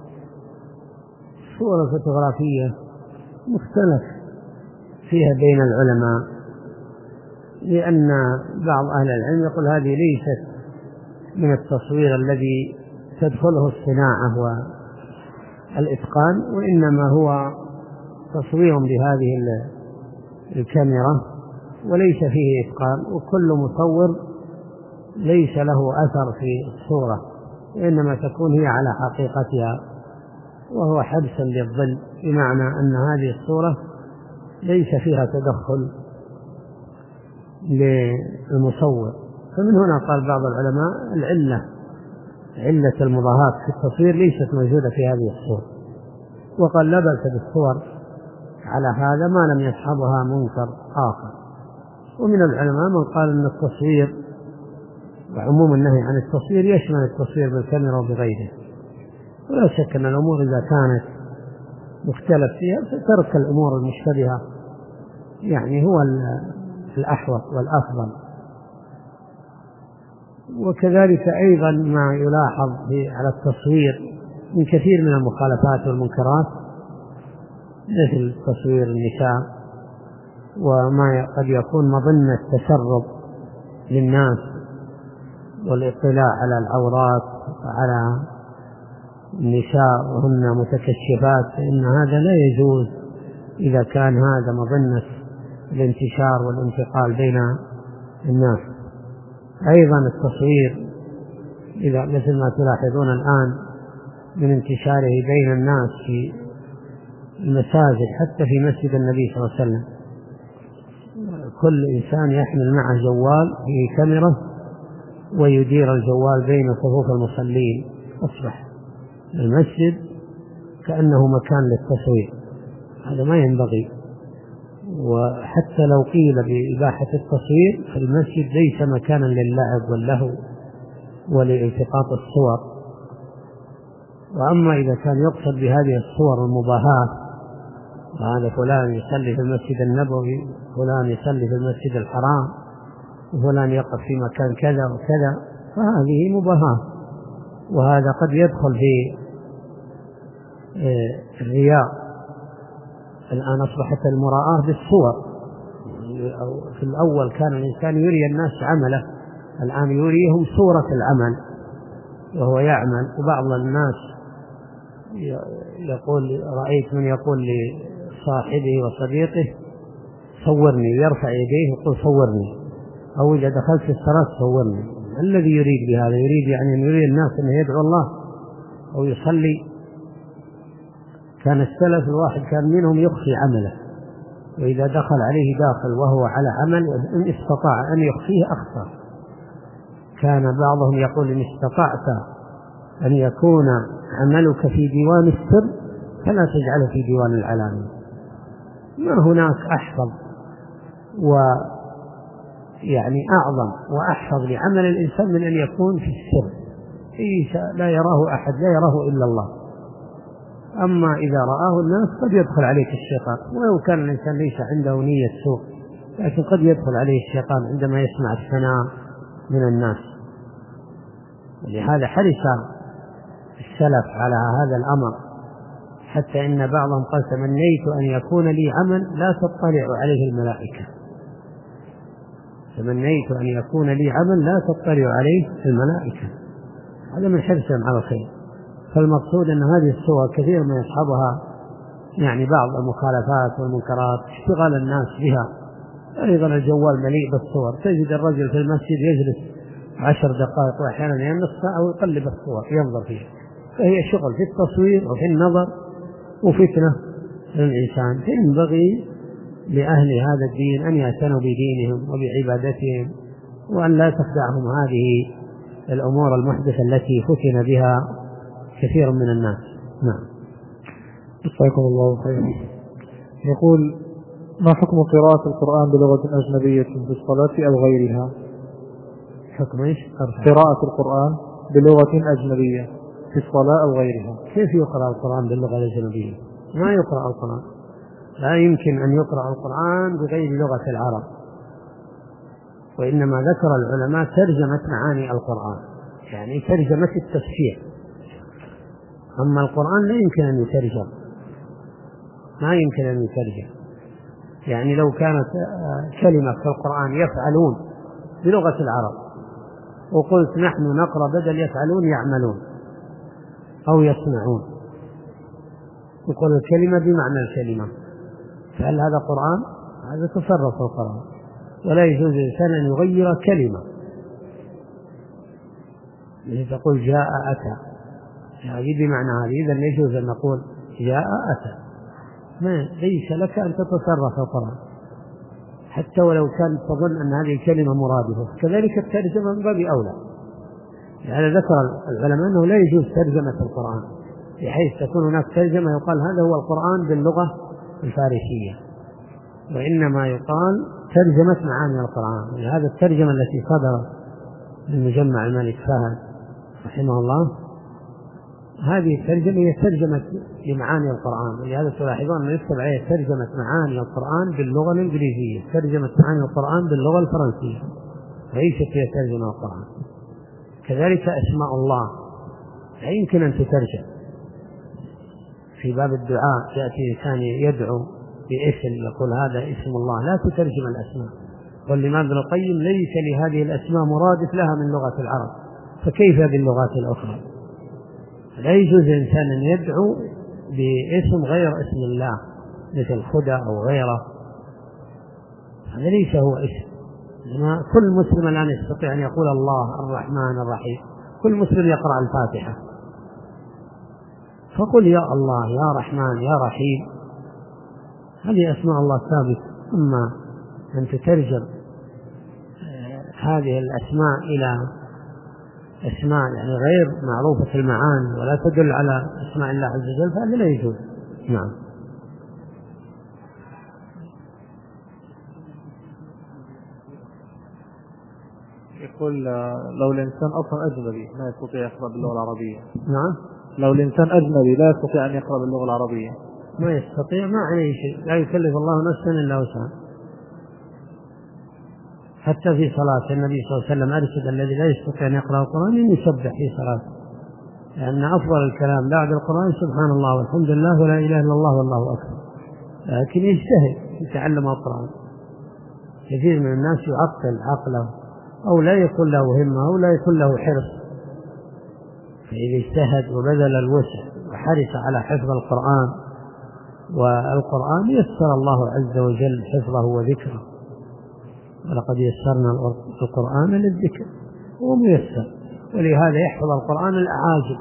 Speaker 2: الصور الفوتوغرافية مختلف فيها بين العلماء، لأن بعض أهل العلم يقول هذه ليست من التصوير الذي تدخله الصناعة والإتقان، وإنما هو تصوير بهذه الكاميرا وليس فيه إتقان، وكل مصور ليس له أثر في الصورة، وإنما تكون هي على حقيقتها، وهو حبس للظل، بمعنى أن هذه الصورة ليس فيها تدخل للمصور. فمن هنا قال بعض العلماء العلة علة المضاهاة في التصوير ليست موجودة في هذه الصور، وقال لا بأس بالصور على هذا ما لم يصحبها منكر آخر. ومن العلماء من قال أن التصوير وعموم النهي عن التصوير يشمل التصوير بالكاميرا وبغيره، ولا شك أن الأمور إذا كانت مختلف فيها فترك الأمور المشتبهة يعني هو الأحوط والأفضل. وكذلك أيضا ما يلاحظ على التصوير من كثير من المخالفات والمنكرات، مثل تصوير النساء، وما قد يكون مظنة تسرب للناس والاطلاع على العورات وعلى النساء وهن متكشفات، فإن هذا لا يجوز إذا كان هذا مظنة الانتشار والانتقال بين الناس. أيضا التصوير إذا مثل ما تلاحظون الآن من انتشاره بين الناس في المساجد، حتى في مسجد النبي صلى الله عليه وسلم كل إنسان يحمل معه جوال فيه كاميرا ويدير الجوال بين صفوف المصلين، أصبح المسجد كأنه مكان للتصوير. هذا ما ينبغي. وحتى لو قيل بإباحة التصوير في المسجد ليس مكانا للعب واللهو ولالتقاط الصور. وأما إذا كان يقصد بهذه الصور المباهاة، وهذا فلان يصلي في المسجد النبوي، فلان يصلي في المسجد الحرام، وفلان يقف في مكان كذا وكذا، فهذه مباهاة، وهذا قد يدخل في الرياء. الآن أصبحت المراءة بالصور. في الأول كان الإنسان يري الناس عمله، الآن يريهم صورة العمل وهو يعمل. وبعض الناس يقول، رأيت من يقول لي لصاحبه وصديقه صورني، يرفع يديه ويقول صورني، أو إذا دخلت في الصلاة صورني. الذي يريد بهذا يريد يعني أن يريد الناس أن يدعو الله أو يصلي. كان السلف الواحد كان منهم يخفي عمله، وإذا دخل عليه داخل وهو على عمل إن استطاع أن يخفيه أخطأ. كان بعضهم يقول إن استطعت أن يكون عملك في ديوان السر فلا تجعله في ديوان العلانية. ما هناك أحفظ ويعني أعظم وأحفظ لعمل الإنسان من أن يكون في السر، لا يراه أحد، لا يراه إلا الله. أما إذا رآه الناس قد يدخل عليك الشيطان، ولو كان الإنسان ليس عنده نية سوء، لكن قد يدخل عليه الشيطان عندما يسمع الثناء من الناس. ولهذا حرص السلف على هذا الأمر، حتى إن بعضهم قال تمنيت أن يكون لي عمل لا تطلع عليه الملائكة. تمنيت أن يكون لي عمل لا تطلع عليه الملائكة. هذا من حرصهم على الخير. فالمقصود أن هذه الصور كثير ما يصحبها يعني بعض المخالفات والمنكرات، اشتغال الناس بها. أيضا الجوال مليء بالصور، تجد الرجل في المسجد يجلس عشر دقائق وأحيانا ينص أو يقلب الصور ينظر فيها، فهي شغل في التصوير وفي النظر وفتنة للإنسان. فينبغي لأهل هذا الدين أن يعتنوا بدينهم وبعبادتهم، وأن لا تخدعهم هذه الأمور المحدثة التي فتن بها كثير من الناس. نعم.
Speaker 1: جزاكم الله خيرا. يقول: ما حكم قراءة القرآن بلغة أجنبية في الصلاة أو غيرها؟
Speaker 2: حكم إيش؟
Speaker 1: قراءة القرآن بلغة أجنبية في الصلاة أو غيرها.
Speaker 2: كيف يقرأ القرآن باللغة الأجنبية؟ ما يقرأ القرآن، لا يمكن أن يقرأ القرآن بغير لغة العرب، وإنما ذكر العلماء ترجمة معاني القرآن، يعني ترجمة التفسير. أما القرآن لا يمكن أن يترجم، ما يمكن أن يترجم. يعني لو كانت كلمة في القرآن يفعلون بلغة العرب وقلت نحن نقرأ بدل يفعلون يعملون أو يصنعون، يقول الكلمة بمعنى الكلمة، فهل هذا قرآن؟ هذا تصرف في القرآن، ولا يجوز للإنسان أن يغير كلمة. مثل تقول جاء أتى، هذه بمعنى هذه، إذن يجوز أن نقول جاء أتى. ما ليس لك أن تتصرف في القرآن حتى ولو كانت تظن أن هذه الكلمة مرادفة. كذلك الترجمة من باب أولى. يعني ذكر العلماء أنه لا يجوز ترجمة القرآن، بحيث تكون هناك ترجمة يقال هذا هو القرآن باللغة الفارسية، وإنما يقال ترجمة معاني القرآن. ولهذا الترجمة التي صدرت من مجمع الملك فهد رحمه الله، هذه الترجمة هي ترجمة لمعاني القرآن. ولهذا تلاحظون أن يكتب عليه ترجمة معاني القرآن باللغة الإنجليزية، ترجمة معاني القرآن باللغة الفرنسية، ليست هي ترجمة القرآن. كذلك أسماء الله لا يمكن أن تترجم. في باب الدعاء يأتي إنسان يدعو باسم يقول هذا اسم الله، لا تترجم الأسماء. والإمام ابن القيم ليس لهذه الأسماء مرادف لها من لغة العرب، فكيف باللغات الأخرى؟ لا يجوز للإنسان أن يدعو باسم غير اسم الله مثل خدى أو غيره، هذا ليس هو اسم. كل مسلم الآن يستطيع أن يقول الله الرحمن الرحيم، كل مسلم يقرأ الفاتحة فقل يا الله يا رحمن يا رحيم، هذه أسماء الله ثابتة. أما أن تترجم هذه الأسماء إلى أسماء يعني غير معروفة المعاني ولا تدل على أسماء الله عز وجل فهذا لا يجوز. نعم.
Speaker 1: يقول لو الإنسان أصلا أجنبي ما يستطيع يقرأ باللغة العربية.
Speaker 2: نعم.
Speaker 1: لو الإنسان أجنبي لا يستطيع أن يقرأ باللغة العربية.
Speaker 2: ما يستطيع، ما عليه شيء، لا يكلف الله نفسا إلا وسعها. حتى في صلاة النبي صلى الله عليه وسلم أرشد الذي لا يستطيع أن يقرأ القرآن أن يسبح في صلاته، لأن أفضل الكلام بعد القرآن سبحان الله والحمد لله ولا إله إلا الله والله أكبر، لكن يجتهد يتعلم القرآن. كثير من الناس يعطل عقله أو لا يكون له همة أو لا يكون له حرص، فإذا اجتهد وبذل الوسع وحرص على حفظ القرآن والقرآن يسر الله عز وجل حفظه وذكره، ولقد يسرنا القرآن للذكر، هو ميسر، ولهذا يحفظ القرآن الأعاجم،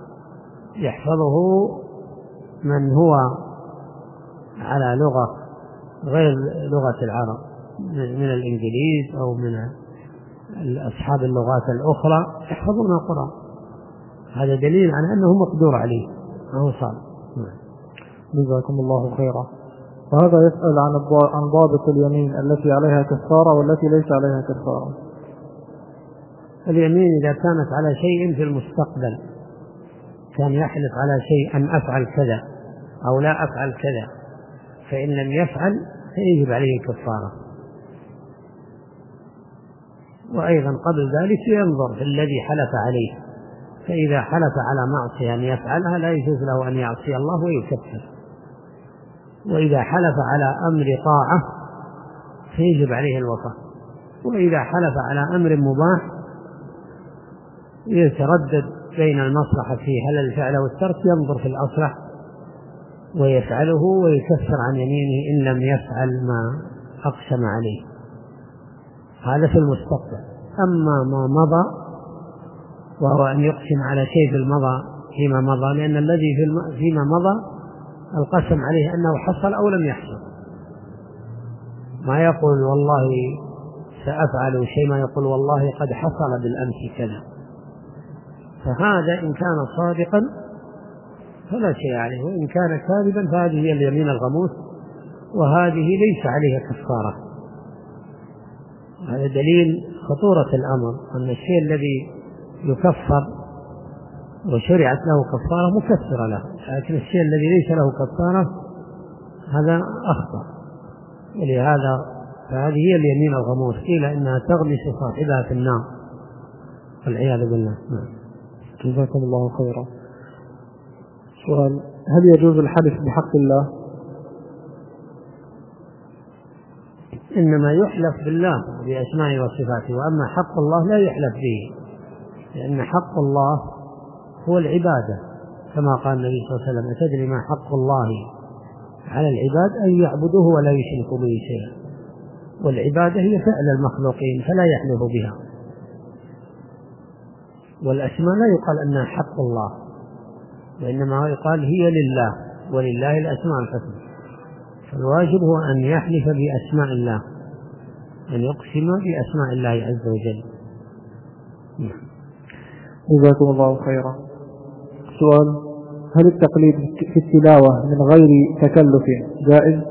Speaker 2: يحفظه من هو على لغة غير لغة العرب من الإنجليز أو من أصحاب اللغات الأخرى يحفظون القرآن. هذا دليل على أنه مقدور عليه، أنه صار.
Speaker 1: جزاكم الله خيرا. وهذا يسأل عن ضابط اليمين التي عليها كفارة والتي ليس عليها كفارة.
Speaker 2: اليمين إذا كانت على شيء في المستقبل، كان يحلف على شيء أن أفعل كذا أو لا أفعل كذا، فإن لم يفعل فيجب عليه كفارة. وأيضا قبل ذلك ينظر في الذي حلف عليه، فإذا حلف على معصية أن يفعلها لا يجوز له أن يعصي الله ويكفر، وإذا حلف على أمر طاعة فيجب عليه الوفاء، وإذا حلف على أمر مباح يتردد بين المصلحة فيه هل الفعل والترك، ينظر في الأصلح ويفعله ويكفر عن يمينه إن لم يفعل ما أقسم عليه. هذا في المستقبل. أما ما مضى وهو أن يقسم على شيء في المضى فيما مضى، لأن الذي فيما مضى القسم عليه أنه حصل أو لم يحصل، ما يقول والله سأفعل شيء، ما يقول والله قد حصل بالأمس كذا. فهذا إن كان صادقا فلا شيء عليه، وإن كان كاذبا فهذه هي اليمين الغموس، وهذه ليس عليها كفارة. هذا دليل خطورة الأمر، أن الشيء الذي يكفر وشرعت له كفارة مكفرة له، لكن الشيء الذي ليس له كفارة هذا أخطأ. ولهذا فهذه هي اليمين الغموس، قيل إنها تغمس صاحبها في النار والعياذ بالله.
Speaker 1: جزاكم الله خيرا. سؤال: هل يجوز الحلف بحق الله؟
Speaker 2: إنما يحلف بالله بأسمائه وصفاته، وأما حق الله لا يحلف به، لأن حق الله هو العبادة، كما قال النبي صلى الله عليه وسلم: أتدري ما حق الله على العباد؟ أن يعبدوه ولا يشركوا به شيئا. والعبادة هي فعل المخلوقين فلا يحلف بها. والأسماء لا يقال أنها حق الله، وإنما يقال هي لله، ولله الأسماء الحسنى. فالواجب هو أن يحلف بأسماء الله، أن يقسم بأسماء الله عز وجل.
Speaker 1: جزاكم الله خيرا. سؤال: هل التقليد في التلاوة من غير تكلف جائز؟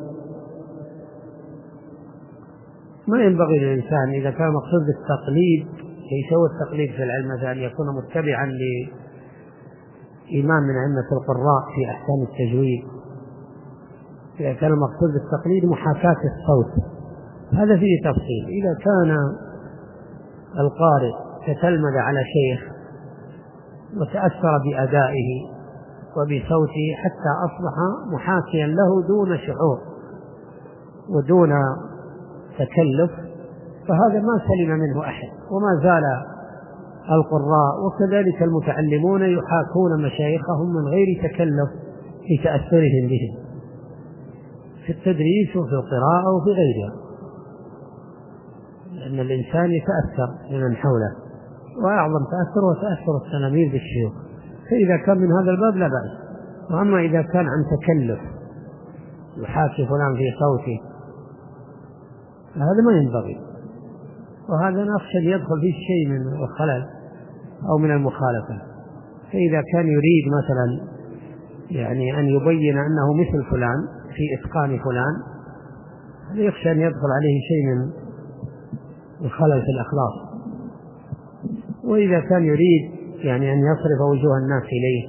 Speaker 2: ما ينبغي للإنسان إذا كان مقصود بالتقليد ليس هو التقليد في العلم، مثلا أن يكون متبعا لإمام من أئمة القراء في أحكام التجويد. إذا كان المقصود بالتقليد محاكاة الصوت هذا فيه تفصيل. إذا كان القارئ تتلمذ على شيخ وتأثر بأدائه وبصوته حتى أصبح محاكيا له دون شعور ودون تكلف، فهذا ما سلم منه أحد، وما زال القراء وكذلك المتعلمون يحاكون مشايخهم من غير تكلف في تأثرهم بهم في التدريس وفي القراءة وفي غيرها، لأن الإنسان يتأثر بمن حوله، وأعظم تأثر وتأثر التلاميذ بالشيوخ، فإذا كان من هذا الباب لا بأس. وأما إذا كان عن تكلف يحاكي فلان في صوته فهذا ما ينبغي، وهذا نخشى أن يدخل فيه شيء من الخلل أو من المخالفة. فإذا كان يريد مثلا يعني أن يبين أنه مثل فلان في إتقان فلان، يخشى أن يدخل عليه شيء من الخلل في الأخلاق. وإذا كان يريد يعني أن يصرف وجوه الناس إليه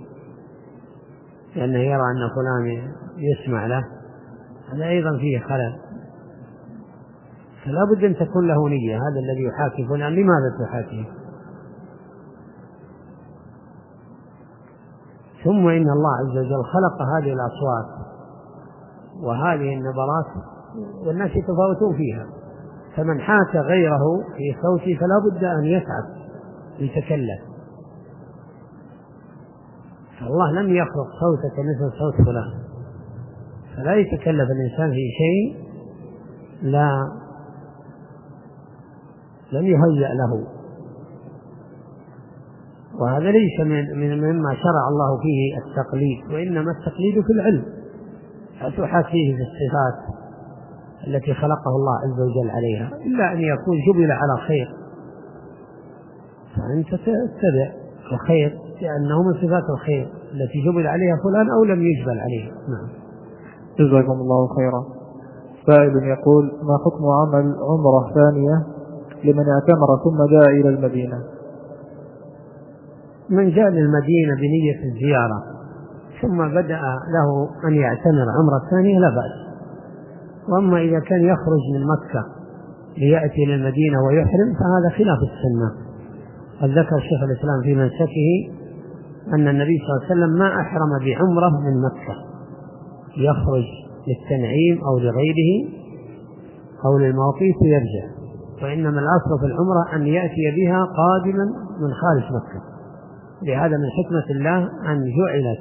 Speaker 2: لأنه يرى أن فلان يسمع له، هذا أيضا فيه خلل. فلا بد أن تكون له نية، هذا الذي يحاكي فلان لماذا تحاكيه؟ ثم إن الله عز وجل خلق هذه الأصوات وهذه النبرات والناس يتفاوتون فيها، فمن حاك غيره في صوته فلا بد أن يتعب يتكلم. فالله لم يخلق صوتك مثل صوت فلان، فلا يتكلف الإنسان في شيء لا لم يهيأ له، وهذا ليس من مما شرع الله فيه التقليد، وإنما التقليد في العلم، تحاكيه في الصفات التي خلقه الله عز وجل عليها، إلا أن يكون جبل على خير فأنت تتبع الخير لأنه من صفات الخير التي جبل عليها فلان أو لم يجبل عليها. نعم.
Speaker 1: جزاكم الله خيرا. سائل يقول: ما حكم عمل عمرة ثانية لمن اعتمر ثم جاء إلى المدينة؟
Speaker 2: من جاء للمدينة بنية الزيارة ثم بدأ له أن يعتمر عمرة ثانية لا بأس. وأما إذا كان يخرج من مكة ليأتي للمدينة ويحرم فهذا خلاف السنة. قد ذكر شيخ الإسلام في منسكه أن النبي صلى الله عليه وسلم ما أحرم بعمرة من مكة يخرج للتنعيم أو لغيره أو للمواقيت يرجع، وإنما الأصل في العمرة أن يأتي بها قادما من خارج مكة. لهذا من حكمة الله أن جعلت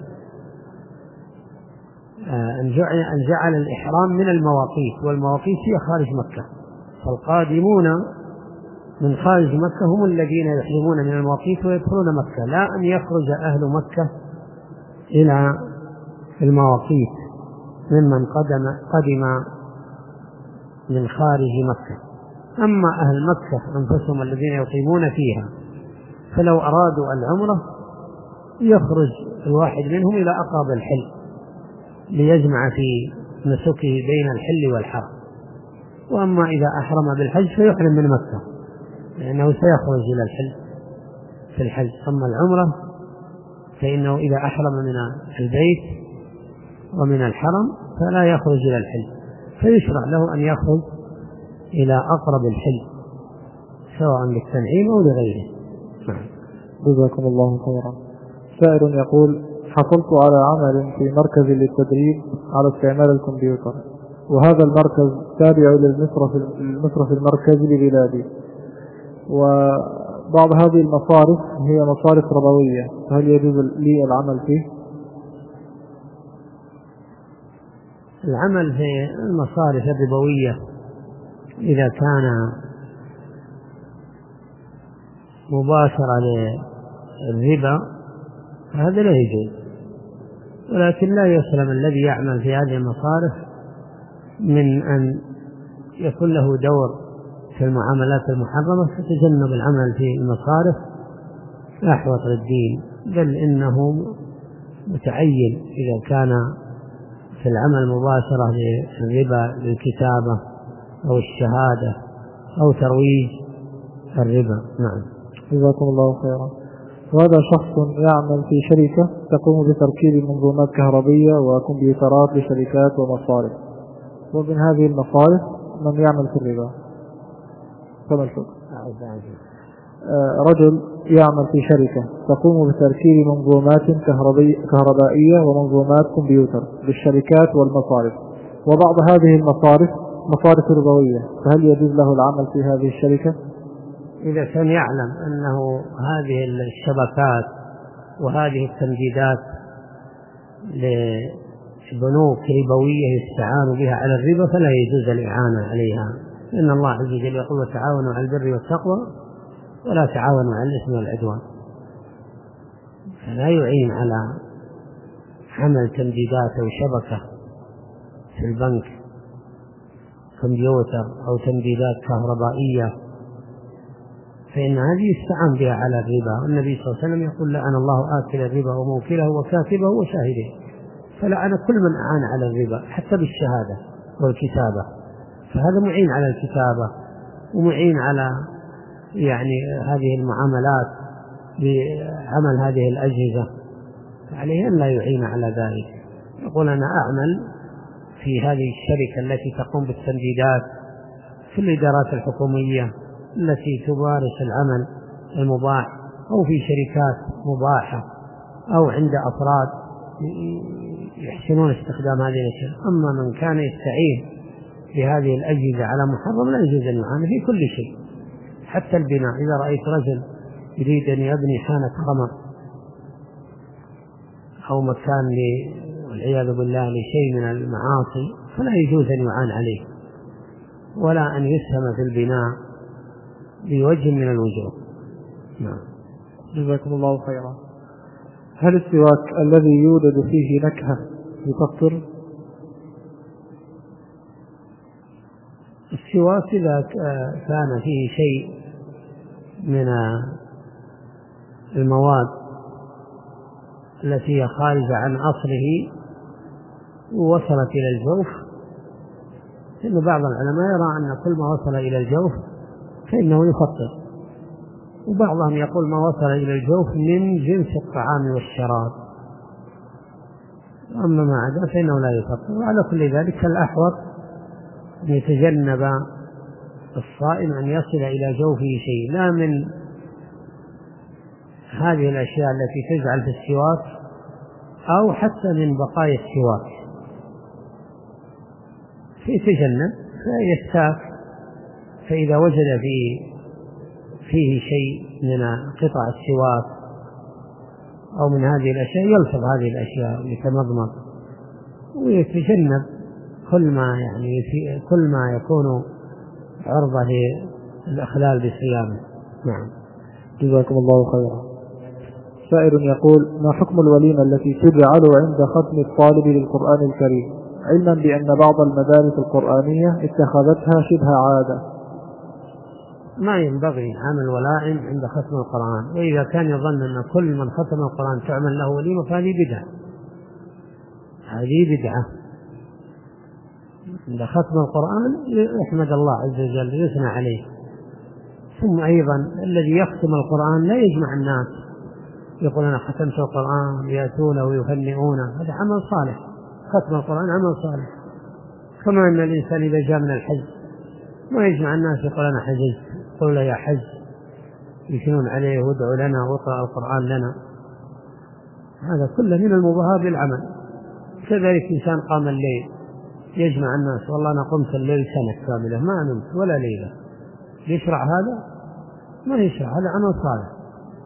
Speaker 2: أن جعل, أن جعل الإحرام من المواقيت، والمواقيت هي خارج مكة، فالقادمون من خارج مكة هم الذين يحرمون من المواقيت ويدخلون مكة، لا أن يخرج أهل مكة إلى المواقيت ممن قدم, قدم من خارج مكة. أما أهل مكة أنفسهم الذين يقيمون فيها فلو أرادوا العمرة يخرج الواحد منهم إلى أقرب الحل ليجمع في نسكه بين الحل والحرم. وأما إذا أحرم بالحج فيحرم من مكة لأنه سيخرج إلى الحل في الحج. أما العمرة فإنه إذا أحرم من البيت ومن الحرم فلا يخرج إلى الحل، فيشرع له أن يخرج إلى أقرب الحل سواء للتنعيم أو لغيره.
Speaker 1: جزاكم الله خيرا. سائل يقول: حصلت على عمل في مركز للتدريب على استعمال الكمبيوتر، وهذا المركز تابع للمصرف المصرف المركزي لبلادي، وبعض هذه المصارف هي مصارف ربوية، فهل يجوز لي العمل فيه؟
Speaker 2: العمل في المصارف الربوية إذا كان مباشرة للربا فهذا لا يجوز، ولكن لا يسلم الذي يعمل في هذه المصارف من أن يكون له دور في المعاملات المحرمة فتجنب العمل في المصارف أحوط للدين، بل إنه متعين إذا كان في العمل مباشرة للربا للكتابة أو الشهادة أو ترويج الربا. نعم.
Speaker 1: جزاكم الله خيرا. وهذا شخص يعمل في شركة تقوم بتركيب منظومات كهربية وكمبيوترات لشركات ومصارف، ومن هذه المصارف من يعمل في الربا. كما الفقه رجل يعمل في شركة تقوم بتركيب منظومات كهربائية ومنظومات كمبيوتر للشركات والمصارف، وبعض هذه المصارف مصارف ربوية، فهل يجوز له العمل في هذه الشركة؟
Speaker 2: إذا كان يعلم أنه هذه الشبكات وهذه التمديدات لبنوك ربوية يستعان بها على الربا فلا يجوز الإعانة عليها، إن الله عز وجل يقول: وتعاونوا على البر والتقوى ولا تعاونوا على الإثم والعدوان. فلا يعين على عمل تمديدات أو شبكة في البنك كمبيوتر أو تمديدات كهربائية، فإن هذه يستعان بها على الربا، والنبي صلى الله عليه وسلم يقول: لعن الله آكل الربا وموكله وكاتبه وشاهده. فلعن كل من أعان على الربا حتى بالشهادة والكتابة، فهذا معين على الكتابة ومعين على يعني هذه المعاملات بعمل هذه الأجهزة، فعليه أن لا يعين على ذلك. يقول: أنا أعمل في هذه الشركة التي تقوم بالتمديدات في الإدارات الحكومية التي تمارس العمل المباح، أو في شركات مباحة، أو عند أفراد يحسنون استخدام هذه الأشياء. أما من كان يستعين بهذه الأجهزة على محرم لا يجوز أن يعامل في كل شيء، حتى البناء. إذا رأيت رجل يريد أن يبني حانة خمر أو مكان والعياذ بالله لشيء من المعاصي فلا يجوز أن يعان عليه ولا أن يسهم في البناء بوجه من الوجوه. نعم.
Speaker 1: جزاكم الله خيرا. هل السواك الذي يوجد فيه نكهة يفطر؟
Speaker 2: السواك إذا كان فيه شيء من المواد التي هي خارجة عن أصله ووصلت إلى الجوف، فإن بعض العلماء يرى أن كل ما وصل إلى الجوف فإنه يفطر، وبعضهم يقول ما وصل إلى الجوف من جنس الطعام والشراب، أما ما عدا فإنه لا يفطر. وعلى كل ذلك الأحوط أن يتجنب الصائم أن يصل إلى جوفه شيء، لا من هذه الأشياء التي تجعل في السواك أو حتى من بقايا السواك، فيتجنب فيستاك، فإذا وجد فيه فيه شيء من قطع السواك أو من هذه الأشياء يلفظ هذه الأشياء يتمضمض ويتجنب كل ما يعني في كل ما يكون عرضة للإخلال بصيامه. نعم.
Speaker 1: جزاكم الله خيرا. سائل يقول: ما حكم الوليمة التي تجعل عند ختم الطالب للقرآن الكريم، علما بأن بعض المدارس القرآنية اتخذتها شبه عادة؟
Speaker 2: ما ينبغي عمل ولائم عند ختم القرآن، وإذا كان يظن أن كل من ختم القرآن تعمل له وليمة فهذه بدعة، هذه بدعة. عند ختم القرآن يحمد الله عز وجل ويثنى عليه. ثم أيضا الذي يختم القرآن لا يجمع الناس يقول أنا ختمت القرآن يأتون ويهنئون، هذا عمل صالح، ختم القرآن عمل صالح. كما أن الإنسان إذا جاء من الحج ما يجمع الناس يقول أنا حجزت، قل له يا حج، يثنون عليه وادعوا لنا واقرأ القرآن لنا، هذا كله من المباهاة بالعمل. كذلك إنسان قام الليل يجمع الناس، والله أنا قمت الليل سنة كاملة ما نمت ولا ليلة، يشرع هذا؟ ما يشرع، هذا عمل صالح.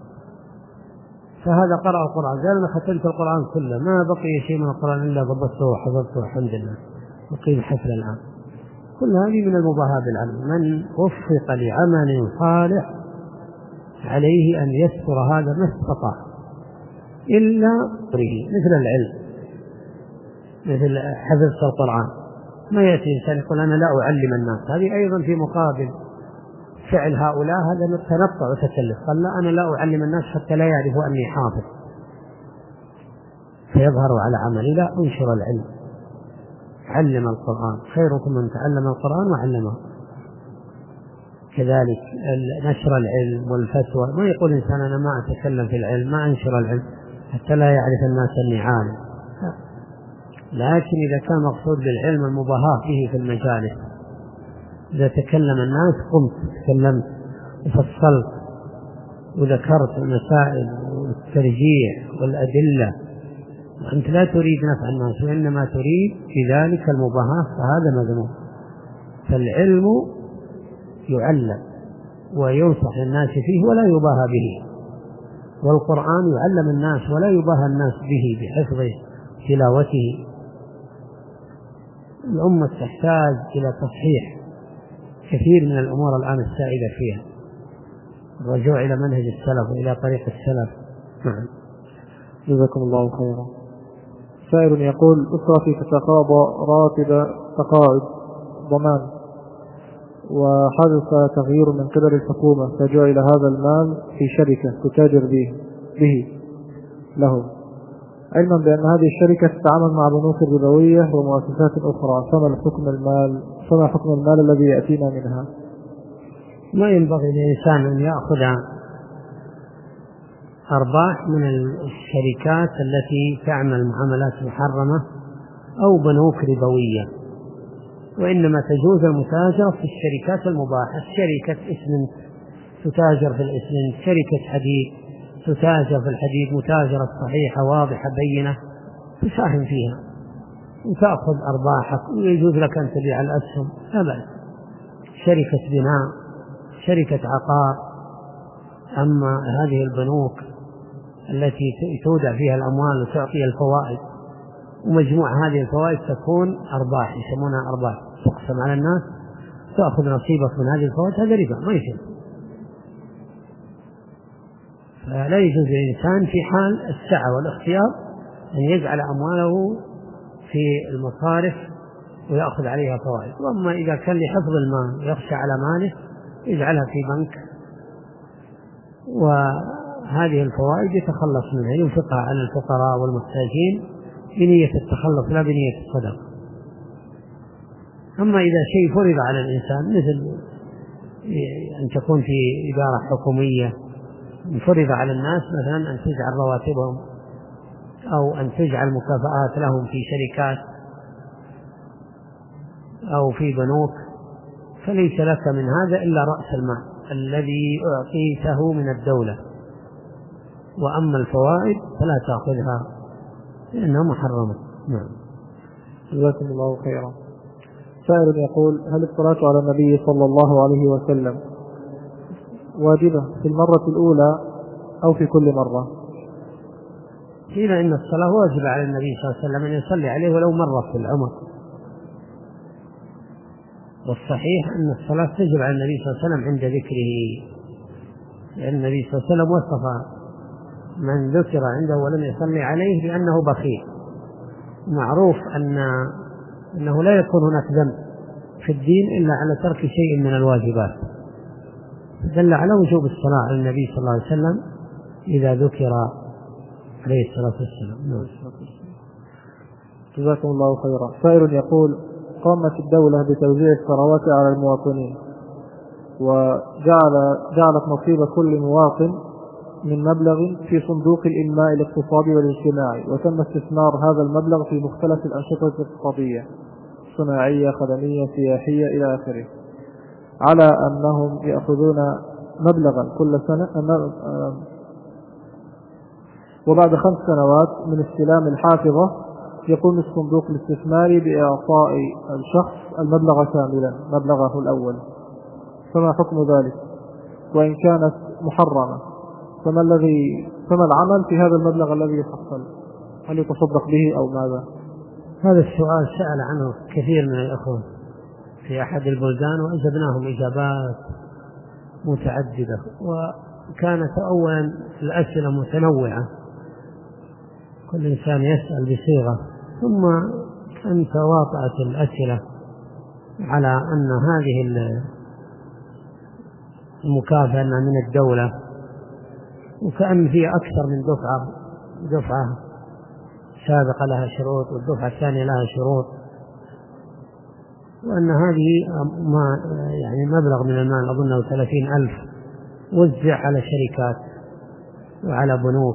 Speaker 2: فهذا قرأ القرآن قال أنا ختمت القرآن كله ما بقي شيء من القرآن إلا ضبطته وحفظته الحمد لله وقيم حفل الآن، كل هذه من المباهاة بالعمل. من وفق لعمل صالح عليه أن يذكر هذا ما استطاع إلا قريه، مثل العلم، مثل حفظ القرآن. ما يأتي إنسان يقول أنا لا أعلم الناس، هذه أيضا في مقابل فعل هؤلاء هذا تنطع وتكلف. قال لا أنا لا أعلم الناس حتى لا يعرفوا أني حافظ، فيظهر على عملي لا أنشر العلم. علم القرآن، خيركم من تعلم القرآن وعلمه. كذلك نشر العلم والفتوى، ما يقول إنسان أنا ما أتكلم في العلم ما أنشر العلم حتى لا يعرف الناس أني عالم، لكن إذا كان مقصود بالعلم المباهاة فيه في المجالس، إذا تكلم الناس قمت تكلمت وفصلت وذكرت المسائل والترجيح والأدلة وأنت لا تريد نفع الناس وإنما تريد بذلك المباهاة، فهذا مذموم. فالعلم يعلم وينصح الناس فيه ولا يباهى به، والقرآن يعلم الناس ولا يباهى الناس به بحفظه تلاوته. الأمة تحتاج إلى تصحيح كثير من الأمور الآن السائدة فيها، الرجوع إلى منهج السلف وإلى طريق السلف. نعم.
Speaker 1: جزاكم الله خيرا. سائل يقول: أسرتي تتقاضى راتب تقاعد ضمان، وحدث تغيير من قبل الحكومة فجعل هذا المال في شركة تتاجر به, به له، علما بأن هذه الشركة تتعامل مع بنوك ربوية ومؤسسات أخرى، فما حكم المال فما حكم المال الذي يأتينا منها؟
Speaker 2: ما ينبغي للإنسان أن يأخذ أرباح من الشركات التي تعمل معاملات محرمة أو بنوك ربوية، وإنما تجوز المتاجرة في الشركات المباحة. شركة إسمنت تتاجر في الإسمنت، شركة حديد تتاجر في الحديد متاجرة صحيحة واضحة بينة تساهم فيها وتأخذ أرباحك، ويجوز لك أن تبيع الأسهم لا بأس. شركة بناء، شركة عقار. أما هذه البنوك التي تودع فيها الأموال وتعطي الفوائد ومجموع هذه الفوائد تكون أرباح، يسمونها أرباح، تقسم على الناس تأخذ نصيبك من هذه الفوائد، هذا ربا ما يجوز. فلا يجوز للإنسان في حال السعة والاختيار أن يجعل أمواله في المصارف ويأخذ عليها فوائد. وأما إذا كان لحفظ المال يخشى على ماله يجعلها في بنك، وهذه الفوائد يتخلص منها ينفقها على الفقراء والمحتاجين بنية التخلص لا بنية الصدقة. أما إذا شيء فرض على الإنسان مثل أن تكون في إدارة حكومية فرض على الناس مثلا أن تجعل رواتبهم أو أن تجعل مكافآت لهم في شركات أو في بنوك، فليس لك من هذا إلا رأس المال الذي أعطيته من الدولة، وأما الفوائد فلا تأخذها لأنها محرمة. نعم.
Speaker 1: جزاكم الله خيرا. سائل يقول: هل الصلاة على النبي صلى الله عليه وسلم واجبة في المرة الأولى أو في كل مرة؟
Speaker 2: قيل إن الصلاة واجبة على النبي صلى الله عليه وسلم أن يصلي عليه ولو مرة في العمر، والصحيح أن الصلاة تجب على النبي صلى الله عليه وسلم عند ذكره، لأن النبي صلى الله عليه وسلم وصف من ذكر عنده ولم يصلي عليه بأنه بخيل. معروف أن أنه لا يكون هناك ذنب في الدين إلا على ترك شيء من الواجبات، دل على وجوب الصلاة على النبي صلى الله عليه وسلم إذا ذكر عليه الصلاة والسلام.
Speaker 1: جزاكم الله خيرا. سائل يقول: قامت الدولة بتوزيع الثروات على المواطنين، وجعل جعلت نصيب كل مواطن من مبلغ في صندوق الإنماء الاقتصادي والاجتماعي، وتم استثمار هذا المبلغ في مختلف الأنشطة الاقتصادية صناعية خدمية سياحية إلى آخره، على أنهم يأخذون مبلغا كل سنة، وبعد خمس سنوات من استلام الحافظة يقوم الصندوق الاستثماري بإعطاء الشخص المبلغ كاملا مبلغه الأول، فما حكم ذلك؟ وإن كانت محرمة فما الذي فما العمل في هذا المبلغ الذي يحصل؟ هل يتصدق به أو ماذا؟
Speaker 2: هذا السؤال سأل عنه كثير من الأخوة في أحد البلدان وأجبناهم إجابات متعددة، وكانت أولا الأسئلة متنوعة، كل إنسان يسأل بصيغة، ثم أنت واطأت الأسئلة على أن هذه المكافأة من الدولة، وكأن فيها أكثر من دفعة، دفعة سابقة لها شروط والدفعة الثانية لها شروط، وأن هذه ما يعني مبلغ من المال أظنه ثلاثين ألف وزع على شركات وعلى بنوك،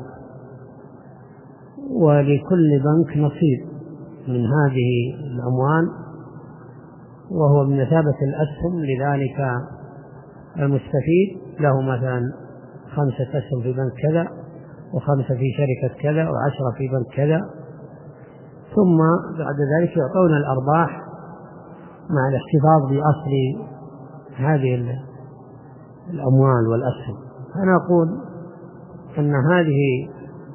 Speaker 2: ولكل بنك نصيب من هذه الأموال وهو من مثابة الأسهم، لذلك المستفيد له مثلا خمسة أسهم في بنك كذا وخمسة في شركة كذا وعشرة في بنك كذا، ثم بعد ذلك يعطون الأرباح مع الاحتفاظ بأصل هذه الأموال والأسهم. أنا أقول أن هذه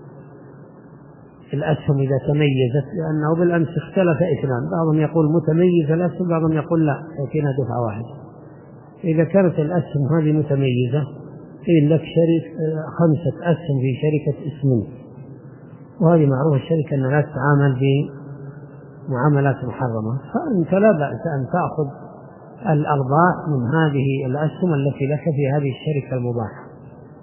Speaker 2: الأسهم إذا تميزت، لأنه بالأمس اختلف اثنان، بعضهم يقول متميز الأسهم، بعضهم يقول لا يأتينا دفعة واحدة. إذا كانت الأسهم هذه متميزة قيل لك شركة خمسة أسهم في شركة اسمنت، وهذه معروف الشركة أنها لا تتعامل بمعاملات محرمة، فأنت لا بأس أن تأخذ الأرباح من هذه الأسهم التي لك في هذه الشركة المباحة.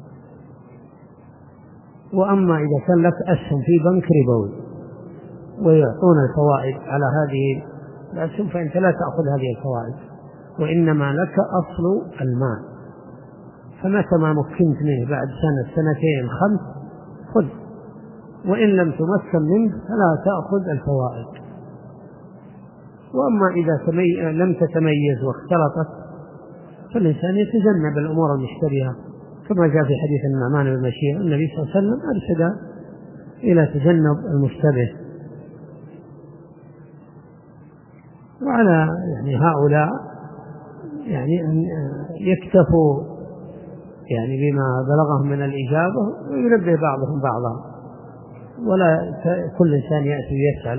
Speaker 2: وأما إذا كان لك أسهم في بنك ربوي ويعطون الفوائد على هذه الأسهم فأنت لا تأخذ هذه الفوائد، وإنما لك أصل المال، فمتى ما مكنت منه بعد سنة سنتين خمس خذ، وإن لم تمكن منه فلا تأخذ الفوائد. وأما إذا لم تتميز واختلطت فالإنسان يتجنب الأمور المشتبهة، كما جاء في حديث النعمان بن بشير النبي صلى الله عليه وسلم أرشد إلى تجنب المشتبه. وعلى يعني هؤلاء يعني أن يكتفوا يعني بما بلغهم من الإجابة وينبه بعضهم بعضا، ولا كل إنسان يأتي يسأل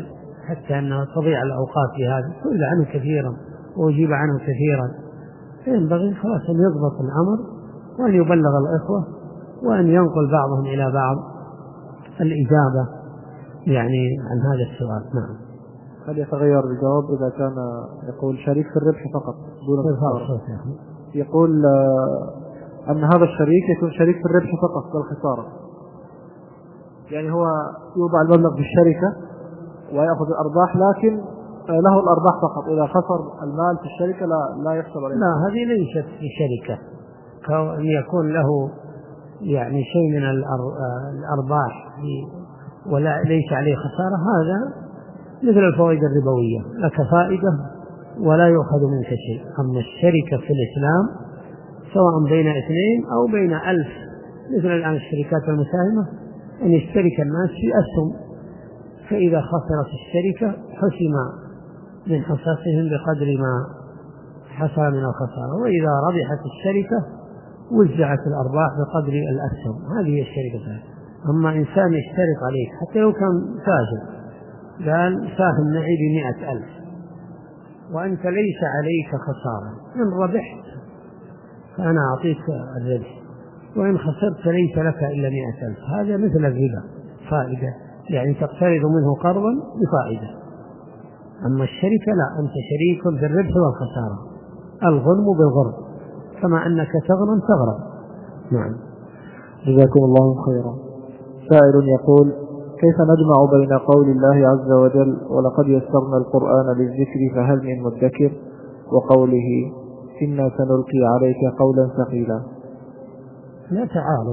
Speaker 2: حتى أنه تضيع الأوقات في هذا، سئل عنه كثيرا وأجيب عنه كثيرا. فينبغي خلاص أن يضبط الأمر وأن يبلغ الإخوة وأن ينقل بعضهم إلى بعض الإجابة يعني عن هذا السؤال. نعم.
Speaker 1: هل يتغير الجواب إذا كان يقول شريك في الربح فقط دون الخسارة؟ يقول أن هذا الشريك يكون شريك في الربح فقط والخسارة، يعني هو يوضع المبلغ في الشركة ويأخذ الأرباح، لكن له الأرباح فقط، إذا خسر المال في الشركة لا لا يحسب عليه.
Speaker 2: لا، هذه ليست في شركة، كون يكون له يعني شيء من الأرباح ولا ليس عليه خسارة، هذا مثل الفوائد الربوية، لك فائدة ولا يؤخذ منك شيء. أما الشركة في الإسلام سواء بين اثنين أو بين ألف، مثل الآن الشركات المساهمة أن يشترك الناس في أسهم، فإذا خسرت الشركة حسم من حصصهم بقدر ما حصل من الخسارة، وإذا ربحت الشركة وزعت الأرباح بقدر الأسهم. هذه هي الشركة. أما إنسان يشترك عليك حتى لو كان تاجر، قال ساهم معي بمئة ألف وأنت ليس عليك خسارة، إن ربحت فأنا أعطيك الربح وإن خسرت فليس لك إلا مئة ألف. هذا مثل الربا، فائدة، يعني تقترض منه قرضا بفائدة. أما الشركة لا، أنت شريك في الربح والخسارة، الغنم بالغرب، كما أنك تغنم تغرب. نعم.
Speaker 1: جزاكم الله خيرا. سائل يقول: كيف نجمع بين قول الله عز وجل ولقد يسرنا القرآن للذكر فهل من مدكر وقوله إنا سنلقي عليك قولا ثقيلا؟
Speaker 2: لا تعارض،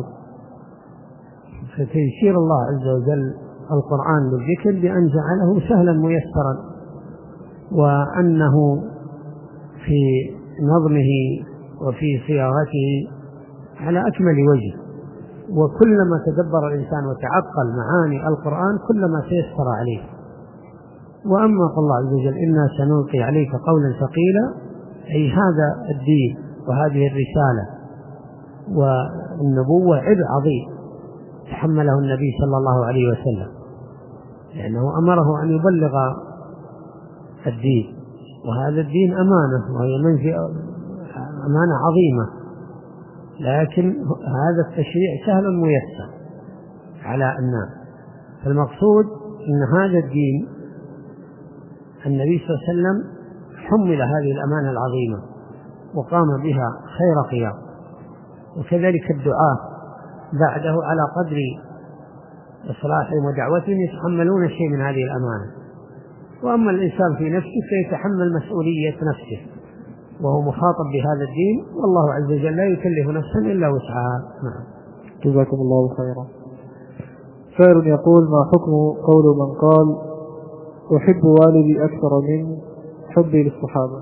Speaker 2: فتيسير الله عز وجل القرآن للذكر بأن جعله سهلا ميسرا، وأنه في نظمه وفي صياغته على أكمل وجه، وكلما تدبر الإنسان وتعقل معاني القرآن كلما تيسر عليه. وأما قول الله عز وجل إنا سنلقي عليك قولا ثقيلا، أي هذا الدين وهذه الرسالة والنبوة عبء عظيم تحمله النبي صلى الله عليه وسلم، لأنه أمره أن يبلغ الدين، وهذا الدين أمانة، وهي منزل أمانة عظيمة، لكن هذا التشريع سهل ميسر على الناس. فالمقصود أن هذا الدين النبي صلى الله عليه وسلم حمل هذه الأمانة العظيمة وقام بها خير قيام، وكذلك الدعاة بعده على قدر إصلاحهم ودعوتهم يتحملون شيء من هذه الأمانة. وأما الإنسان في نفسه فيتحمل مسؤولية نفسه وهو مخاطب بهذا الدين، والله عز وجل لا يكلف نفسا إلا وسعها. نعم.
Speaker 1: جزاكم الله خيرا. سائل يقول: ما حكم قول من قال أحب والدي أكثر من حبي للصحابة؟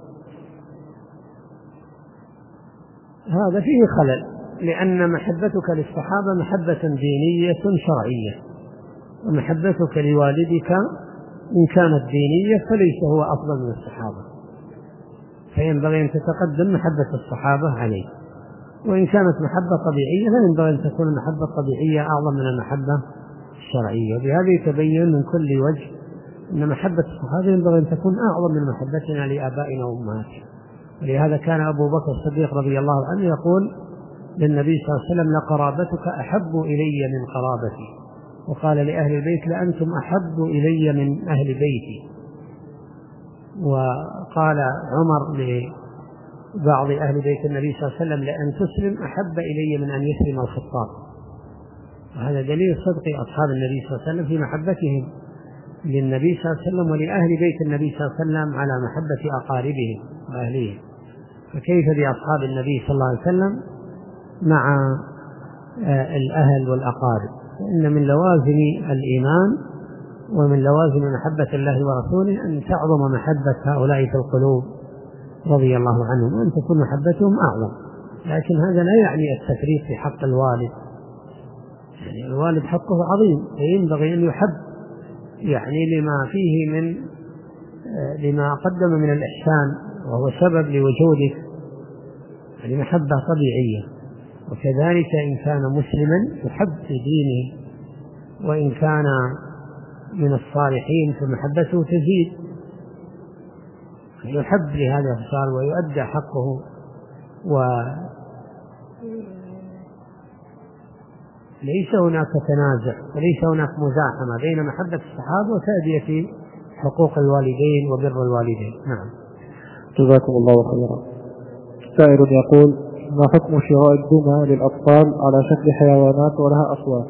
Speaker 2: هذا فيه خلل، لأن محبتك للصحابة محبة دينية شرعية، ومحبتك لوالدك إن كانت دينية فليس هو أفضل من الصحابة، فينبغي أن تتقدم محبة الصحابة عليه. وإن كانت محبة طبيعية فينبغي أن تكون المحبة الطبيعية أعظم من المحبة الشرعية. بهذا يتبين من كل وجه أن محبة الصحابة ينبغي أن تكون أعظم من محبتنا لآبائنا وأمهاتنا. ولهذا كان أبو بكر الصديق رضي الله عنه يقول للنبي صلى الله عليه وسلم: لقرابتك أحب إلي من قرابتي. وقال لأهل البيت: لأنتم أحب إلي من أهل بيتي. وقال عمر لبعض أهل بيت النبي صلى الله عليه وسلم: لأن تسلم أحب إلي من أن يسلم الخطاب. وهذا دليل صدق أصحاب النبي صلى الله عليه وسلم في محبتهم للنبي صلى الله عليه وسلم ولأهل بيت النبي صلى الله عليه وسلم على محبة أقاربهم وأهلهم، فكيف بأصحاب النبي صلى الله عليه وسلم مع الأهل والأقارب؟ إن من لوازم الإيمان ومن لوازم محبة الله ورسوله أن تعظم محبة هؤلاء في القلوب رضي الله عنهم، وأن تكون محبتهم أعظم. لكن هذا لا يعني التفريط في حق الوالد، يعني الوالد حقه عظيم وينبغي أن يحب، يعني لما فيه من لما قدم من الإحسان وهو سبب لوجودك، يعني محبة طبيعية. وكذلك إن كان مسلما يحب في دينه، وإن كان من الصالحين فمحبته تزيد، يحب لهذا الخصال ويؤدى حقه، وليس هناك تنازع وليس هناك مزاحمة بين محبة الصحابة وتأدية حقوق الوالدين وبر الوالدين. نعم.
Speaker 1: جزاكم الله خيرا. سائل يقول: ما حكم شراء الدمى للأطفال على شكل حيوانات ولها أصوات؟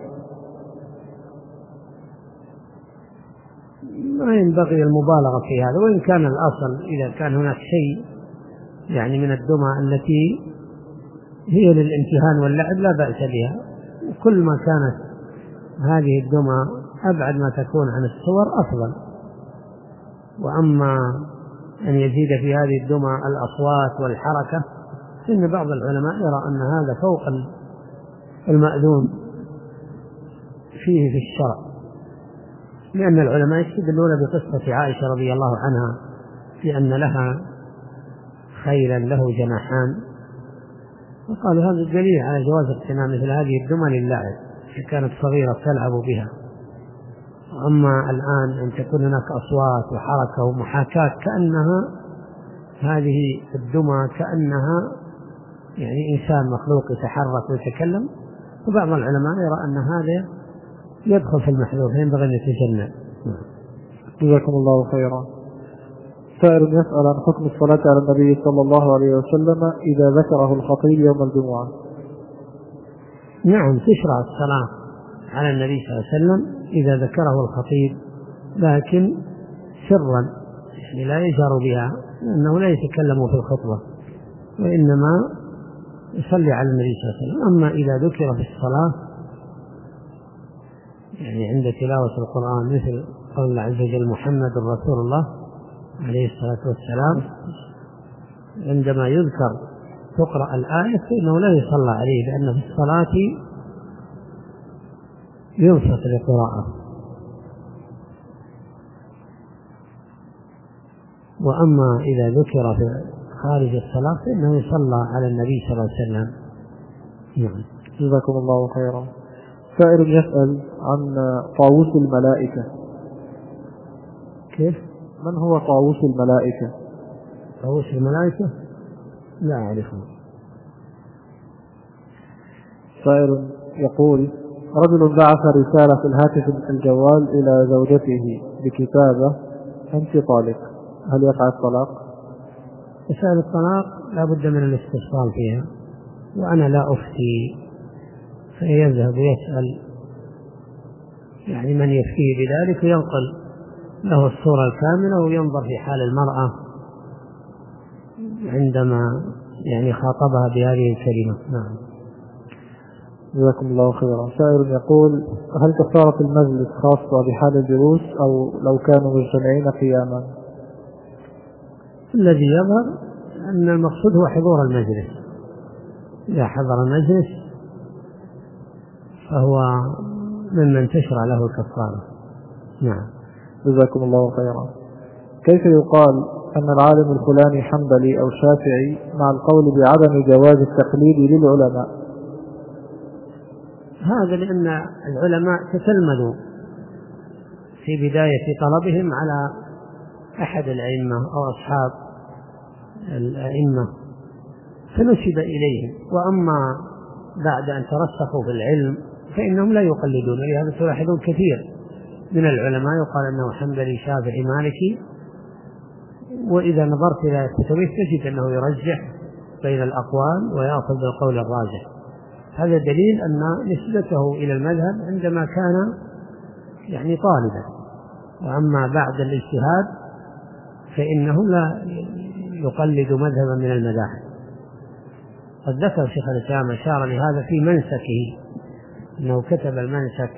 Speaker 2: ما ينبغي المبالغة في هذا، وإن كان الأصل إذا كان هناك شيء يعني من الدمى التي هي للامتهان واللعب لا بأس بها، كل ما كانت هذه الدمى أبعد ما تكون عن الصور أفضل. وأما أن يزيد في هذه الدمى الأصوات والحركة فإن بعض العلماء يرى أن هذا فوق المأذون فيه في الشرع، لأن العلماء يستدلون بقصة عائشة رضي الله عنها في أن لها خيلا له جناحان، وقالوا هذا الدليل على جواز اقتناء مثل هذه الدمى للعب كانت صغيرة تلعب بها. أما الآن أن تكون هناك أصوات وحركة ومحاكاة كأنها هذه الدمى كأنها يعني إنسان مخلوق يتحرك ويتكلم، وبعض العلماء يرى أن هذا يدخل في المحذور فينبغي أن يتجنب.
Speaker 1: جزاكم الله خيرا. سائل يسأل عن حكم الصلاة على النبي صلى الله عليه وسلم إذا ذكره الخطيب يوم الجمعة.
Speaker 2: نعم، تشرع الصلاة على النبي صلى الله عليه وسلم إذا ذكره الخطيب، لكن سرا يعني لا يجهر بها، لأنه لا يتكلم في الخطبة وإنما يصلي على النبي صلى الله عليه وسلم. أما إذا ذكر في الصلاة يعني عند تلاوة القرآن مثل قول الله عز وجل محمد رسول الله عليه الصلاة والسلام، عندما يذكر تقرأ الآية فإنه لا يصلى عليه، لأن في الصلاة ينصت لقراءة. وأما إذا ذكر في خارج الصلاة فإنه يصلى على النبي صلى الله عليه وسلم.
Speaker 1: نعم. جزاكم الله خيرا. سائل يسأل عن طاووس الملائكة.
Speaker 2: كيف؟
Speaker 1: من هو طاووس الملائكة؟
Speaker 2: طاووس الملائكة لا أعرفه.
Speaker 1: سائل يقول: رجل بعث رسالة في الهاتف الجوال إلى زوجته بكتابة أنت طالق، هل يقع الطلاق؟
Speaker 2: رسالة الطلاق لا بد من الاستفصال فيها، وأنا لا أفتي، فيذهب ويسأل يعني من يفتيه بذلك وينقل له الصورة الكاملة وينظر في حال المرأة عندما يعني خاطبها بهذه الكلمة. نعم.
Speaker 1: جزاكم الله خيرا. سائل يقول: هل كفارة المجلس خاصة بحال الجلوس أو لو كانوا مجتمعين قياما؟
Speaker 2: الذي يظهر أن المقصود هو حضور المجلس، إذا حضر المجلس فهو ممن تشرع له الكفارة. نعم.
Speaker 1: جزاكم الله خيرا. كيف يقال أن العالم الفلاني حنبلي أو شافعي مع القول بعدم جواز التقليد للعلماء؟
Speaker 2: هذا لأن العلماء تتلمذوا في بداية طلبهم على أحد الأئمة أو أصحاب الأئمة فنسب إليهم، وأما بعد أن ترسخوا في العلم فإنهم لا يقلدون. لهذا تلاحظون كثير من العلماء يقال أنه حنبلي شافعي مالكي، وإذا نظرت إلى التتويث تجد أنه يرجح بين الأقوال ويأخذ بالقول الراجح. هذا دليل أن نسبته إلى المذهب عندما كان يعني طالبا، وأما بعد الاجتهاد فإنه لا يقلد مذهبا من المذاهب. قد ذكر شيخ الإسلام أشار لهذا في منسكه، أنه كتب المنسك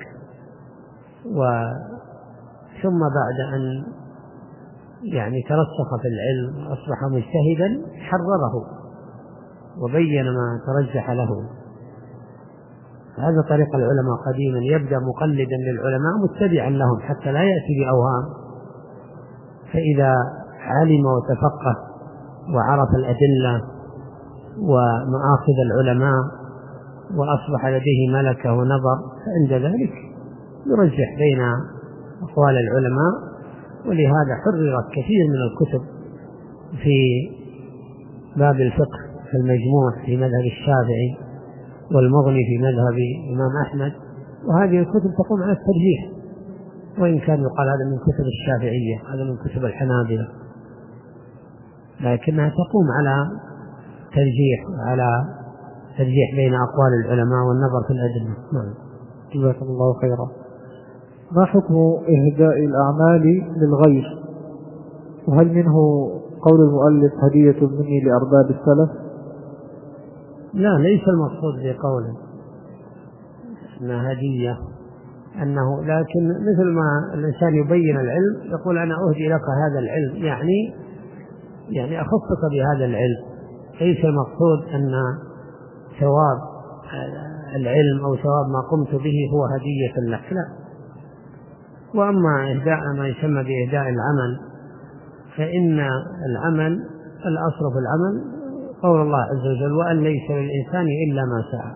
Speaker 2: وثم بعد أن يعني ترسخ في العلم أصبح مجتهدا حرره وبين ما ترجح له. هذا طريق العلماء قديما، يبدأ مقلدا للعلماء متبعا لهم حتى لا يأتي بأوهام، فإذا علم وتفقه وعرف الأدلة ومآخذ العلماء وأصبح لديه ملكة ونظر، فعند ذلك يرجح بين أقوال العلماء، ولهذا حررت كثير من الكتب في باب الفقه في المجموع في مذهب الشافعي، والمغني في مذهب الإمام أحمد، وهذه الكتب تقوم على الترجيح، وإن كان يقال هذا من كتب الشافعية، هذا من كتب الحنابلة، لكنها تقوم على ترجيح وعلى ترجيح بين أقوال العلماء والنظر في الأدلة. نعم.
Speaker 1: جزاكم الله خيرا. ما حكم إهداء الأعمال للغير؟ وهل منه قول المؤلف هدية مني لأرباب السلف؟
Speaker 2: لا، ليس المقصود بقوله أنها هدية، أنه لكن مثل ما الإنسان يبين العلم يقول أنا أهدي لك هذا العلم، يعني يعني أخصك بهذا العلم. ليس المقصود أن ثواب العلم أو ثواب ما قمت به هو هدية لك، لا. وأما إهداء ما يسمى بإهداء العمل، فإن العمل الأصل في العمل قول الله عز وجل وأن ليس للإنسان إلا ما سعى،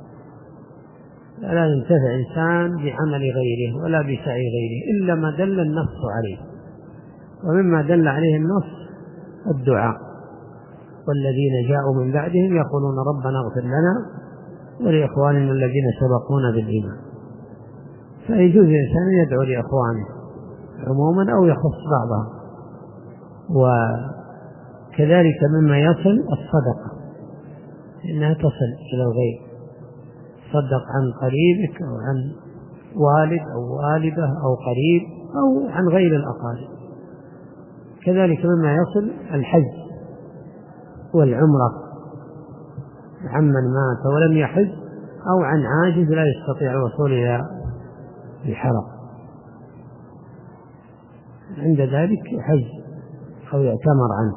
Speaker 2: لا ينتفع إنسان بعمل غيره ولا بسعي غيره إلا ما دل النص عليه، ومما دل عليه النص الدعاء، والذين جاءوا من بعدهم يقولون ربنا اغفر لنا ولإخواننا الذين سبقونا بالإيمان. فيجوز الإنسان أن يدعو لإخوانه عموما أو يخص بعضهم. وكذلك مما يصل الصدقة، إنها تصل إلى الغير، صدق عن قريبك أو عن والد أو والدة أو قريب أو عن غير الأقارب. كذلك مما يصل الحج والعمرة عمن مات ولم يحج، أو عن عاجز لا يستطيع الوصول إلى الحرم، عند ذلك يحج أو يأتمر عنه.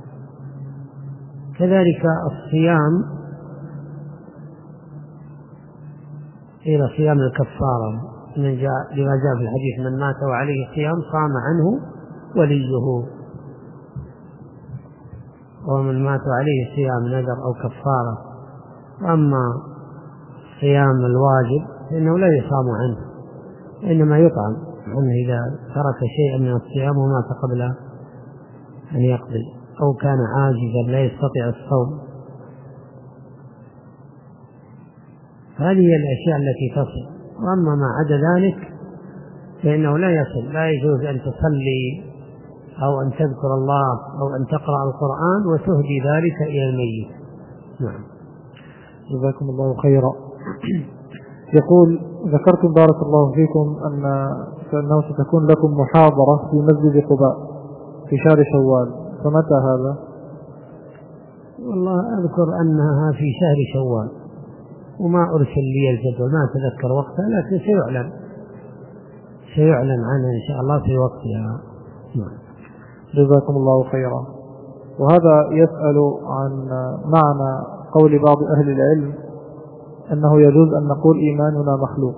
Speaker 2: كذلك الصيام إلى صيام الكفارة، لما جاء في الحديث من مات وعليه صيام صام عنه وليه، ومن مات عليه صيام نذر أو كفارة. وأما صيام الواجب فإنه لا يصام عنه، إنما يطعم عنه إذا ترك شيئا من الصيام ومات قبل أن يقضي، أو كان عاجزا لا يستطيع الصوم. هذه هي الأشياء التي تصل. وأما ما عدا ذلك فإنه لا يصل، لا يجوز أن تصلي أو أن تذكر الله أو أن تقرأ القرآن وتهدي ذلك إلى الميت. نعم.
Speaker 1: جزاكم الله خيرا. يقول ذكرتم بارك الله فيكم أن أنه ستكون لكم محاضرة في مسجد قباء في شهر شوال، فمتى هذا؟
Speaker 2: والله أذكر أنها في شهر شوال، وما أرسل لي الجدول، ما أتذكر وقتها، لكن سيعلن سيعلن عنها إن شاء الله في وقتها. نعم.
Speaker 1: جزاكم الله خيرا. وهذا يسأل عن معنى قول بعض أهل العلم أنه يجوز أن نقول إيماننا مخلوق.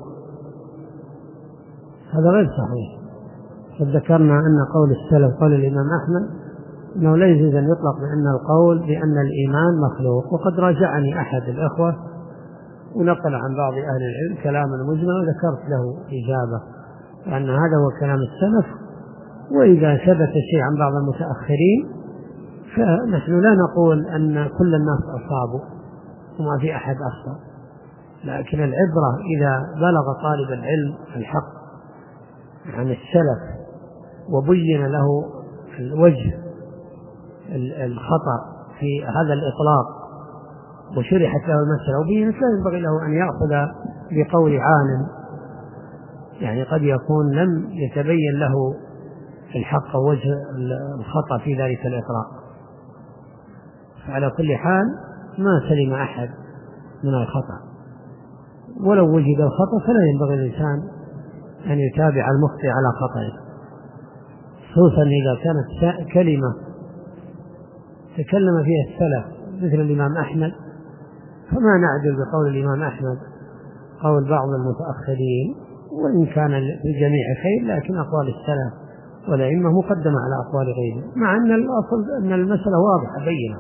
Speaker 2: هذا غير صحيح. ذكرنا أن قول السلف قول الإمام أحمد أنه لا يجوز أن يطلق بأن القول بأن الإيمان مخلوق، وقد راجعني أحد الأخوة ونقل عن بعض أهل العلم كلاما مجملا وذكرت له إجابة أن هذا هو كلام السلف، وإذا ثبت شيء عن بعض المتأخرين فنحن لا نقول أن كل الناس أصابوا وما في أحد أخطأ، لكن العبرة إذا بلغ طالب العلم الحق عن السلف وبين له الوجه الخطأ في هذا الإطلاق وشرحت له المسألة وبينت، لا ينبغي له أن يأخذ بقول عالم يعني قد يكون لم يتبين له الحق ووجه الخطأ في ذلك الإطلاق. فعلى كل حال ما سلم أحد من الخطأ، ولو وجد الخطأ فلا ينبغي الإنسان أن يتابع المخطئ على خطأه، خصوصا إذا كانت كلمة تكلم فيها السلف مثل الإمام أحمد، فما نعدل بقول الإمام أحمد قول بعض المتأخرين، وإن كان في جميع خير، لكن أقوال السلف والأئمة مقدمة على أقوال غيره، مع أن الأصل أن المسألة واضحة بينة.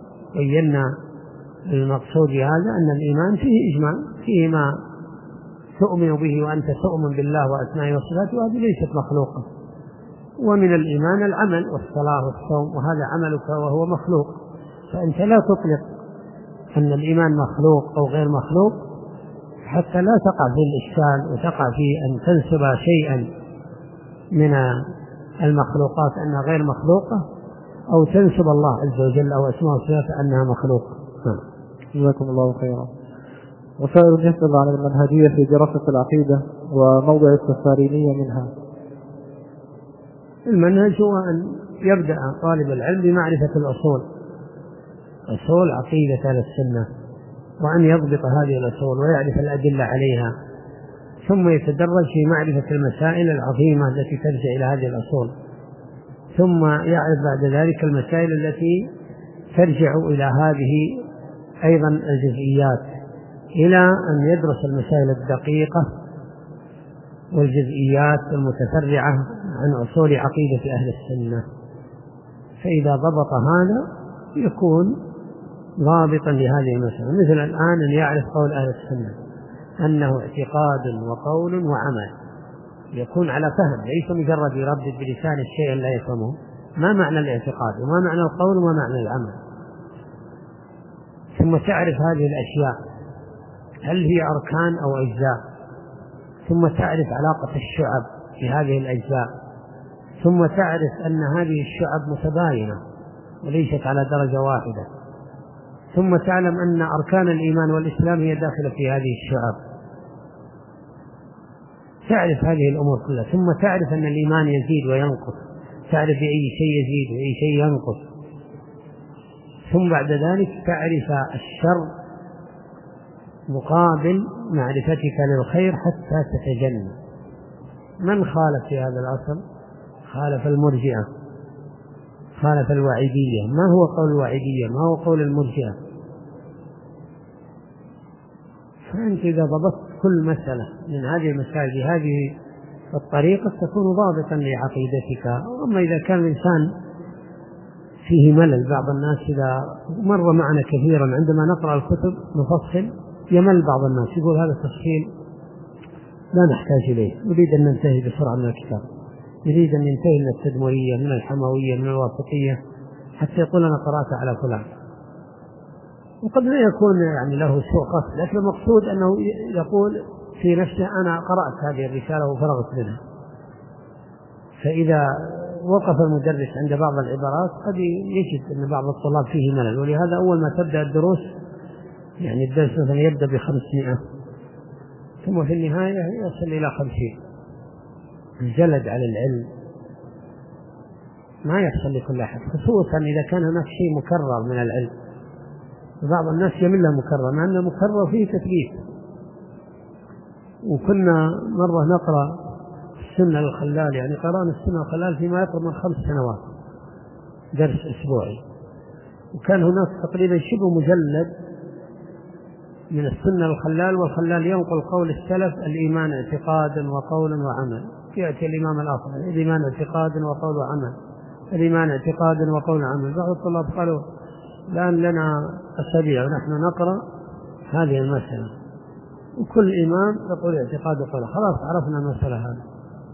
Speaker 2: بينا المقصود هذا أن الإيمان فيه إجمال، فيه ما تؤمن به وأنت تؤمن بالله وأسمائه وصفاته، وهذه ليست مخلوقة. ومن الإيمان العمل والصلاة والصوم، وهذا عملك وهو مخلوق. فأنت لا تطلق أن الإيمان مخلوق أو غير مخلوق حتى لا تقع في الإشكال وتقع في أن تنسب شيئا من المخلوقات أنها غير مخلوقة، أو تنسب الله عز وجل أو أسماء وصفاته أنها مخلوقة.
Speaker 1: جزاكم الله خيرا. وسائل يسأل عن المنهجية في دراسة العقيدة وموضع السفارينية منها.
Speaker 2: المنهج هو أن يبدأ طالب العلم بمعرفة الأصول، أصول عقيدة أهل السنة، وأن يضبط هذه الأصول ويعرف الأدلة عليها، ثم يتدرج في معرفة المسائل العظيمة التي ترجع إلى هذه الأصول، ثم يعرف بعد ذلك المسائل التي ترجع إلى هذه أيضا الجزئيات، إلى أن يدرس المسائل الدقيقة والجزئيات المتفرعة عن أصول عقيدة أهل السنة. فإذا ضبط هذا يكون ضابطا لهذه المسألة. مثل الآن أن يعرف قول أهل السنة أنه اعتقاد وقول وعمل، يكون على فهم، ليس مجرد يردد بلسان الشيء لا يفهمه. ما معنى الاعتقاد وما معنى القول وما معنى العمل، ثم تعرف هذه الأشياء هل هي أركان أو أجزاء، ثم تعرف علاقة الشعب بهذه الأجزاء، ثم تعرف أن هذه الشعب متباينة وليست على درجة واحدة، ثم تعلم أن أركان الإيمان والإسلام هي داخلة في هذه الشعب. تعرف هذه الأمور كلها، ثم تعرف أن الإيمان يزيد وينقص، تعرف بأي شيء يزيد وأي شيء ينقص، ثم بعد ذلك تعرف الشر مقابل معرفتك للخير حتى تتجنب. من خالف في هذا الأصل؟ خالف المرجئة، خالف الوعيدية. ما هو قول الوعيدية؟ ما هو قول المرجئة؟ فأنت إذا ضبطت كل مسألة من هذه المسائل بهذه الطريقة تكون ضابطا لعقيدتك. أما إذا كان الإنسان فيه ملل، بعض الناس إذا مر معنا كثيرا عندما نقرأ الكتب نفصل يمل بعض الناس، يقول هذا التفصيل لا نحتاج إليه، نريد أن ننتهي بسرعة من الكتاب، نريد أن ننتهي من التدمرية من الحموية من الواسطية، حتى يقول أنا قرأت على فلان. وقد لا يكون يعني له سوء قصد، لكن المقصود أنه يقول في نفسه أنا قرأت هذه الرسالة وفرغت منها. فإذا وقف المدرس عند بعض العبارات قد يجد أن بعض الطلاب فيه ملل، ولهذا أول ما تبدأ الدروس يعني الدرس مثلا يبدأ بخمسمائة، ثم في النهاية يصل إلى خمسين. الجلد على العلم ما يحصل لكل أحد، خصوصا إذا كان هناك شيء مكرر من العلم. بعض الناس يمل مكرر، مع أنه مكرر فيه تثبيت. وكنا مرة نقرأ السنة الخلال، يعني قرأنا السنة الخلال فيما يقرب من خمس سنوات درس أسبوعي، وكان هناك تقريبا شبه مجلد من السنة الخلال. والخلال ينقل قول السلف الإيمان اعتقاد وقول وعمل. يأتي الإمام الآخر الإيمان اعتقاد وقول وعمل، الإيمان اعتقاد وقول وعمل. بعض الطلاب قالوا الآن لنا أسابيع ونحن نقرأ هذه المسألة، وكل إمام يقول اعتقاد وقول، خلاص عرفنا المسألة هذه.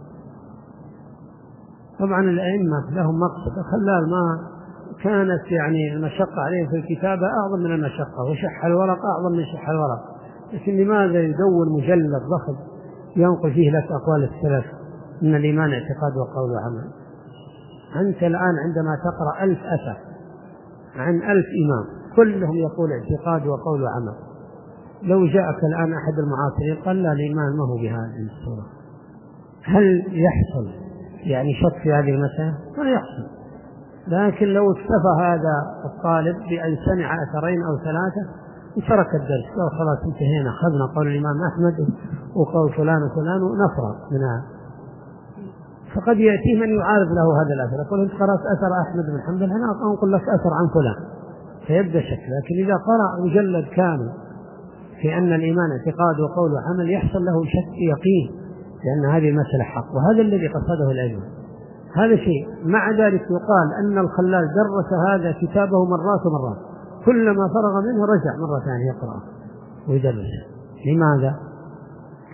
Speaker 2: طبعا الأئمة لهم مقصد. الخلال ما كانت يعني المشقة عليهم في الكتابة أعظم من المشقة، وشح الورق أعظم من شح الورق، لكن لماذا يدون مجلد ضخم ينقل فيه لك أقوال السلف من الإيمان اعتقاد وقول وعمل؟ أنت الآن عندما تقرأ ألف أثر عن ألف إمام كلهم يقول اعتقاد وقول وعمل، لو جاءك الآن أحد المعاصرين قال لا الإيمان ما هو بهذه الصورة، هل يحصل يعني شك في هذه المسألة؟ ما يحصل. لكن لو اكتفى هذا الطالب بأن سمع أثرين أو ثلاثة وترك الدرس، قال خلاص انتهينا، أخذنا قول الإمام أحمد وقول فلان وفلان ونفرغ منها. فقد يأتي من يعارض له هذا الأثر، يقول أنت قرأت أثر أحمد بن حنبل، أنا أنقل لك أثر عن فلان، فيبدأ شك. لكن إذا قرأ مجلد كامل في أن الإيمان اعتقاد وقول وعمل يحصل له شك يقين لأن هذه المسألة حق، وهذا الذي قصده العلم. هذا شيء. مع ذلك يقال أن الخلال درس هذا كتابه مرات ومرات، كلما فرغ منه رجع مرة ثانية يقرأ ويدرس. لماذا؟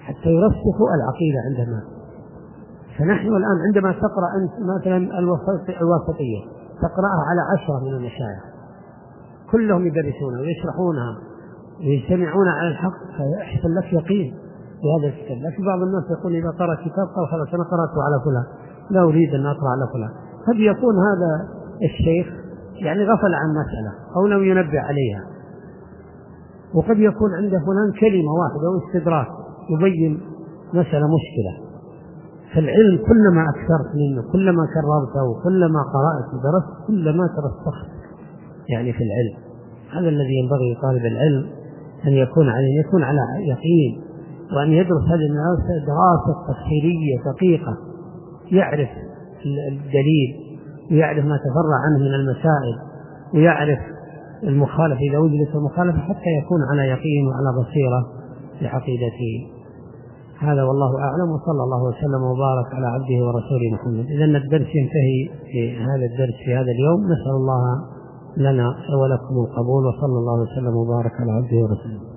Speaker 2: حتى يرسخوا العقيدة عند الناس. فنحن الآن عندما تقرأ أنت مثلا الوسطية تقرأها على عشرة من المشايخ كلهم يدرسونها ويشرحونها ويجتمعون على الحق، فيحصل لك يقين بهذا الكتاب. لكن بعض الناس يقول إذا قرأ كتاب قال خلاص أنا قرأته على فلان، لا أريد أن أقرأ على فلان. قد يكون هذا الشيخ يعني غفل عن مسألة أو لم ينبه عليها، وقد يكون عند فلان كلمة واحدة أو استدراك يبين مسألة مشكلة. فالعلم كلما أكثرت منه كلما كررته كلما قرأت ودرست كلما ترسخت يعني في العلم. هذا الذي ينبغي لطالب العلم أن يكون عليه، يكون على يقين، وأن يدرس هذه الدراسة دراسة تفصيلية دقيقة، يعرف الدليل ويعرف ما تفرع عنه من المسائل ويعرف المخالف إذا وجدت المخالفة حتى يكون على يقين وعلى بصيرة بعقيدته. هذا والله أعلم، وصلى الله وسلم وبارك على عبده ورسوله محمد. إذن الدرس ينتهي في هذا الدرس في هذا اليوم. نسأل الله لنا ولكم القبول، وصلى الله وسلم وبارك على عبده ورسوله.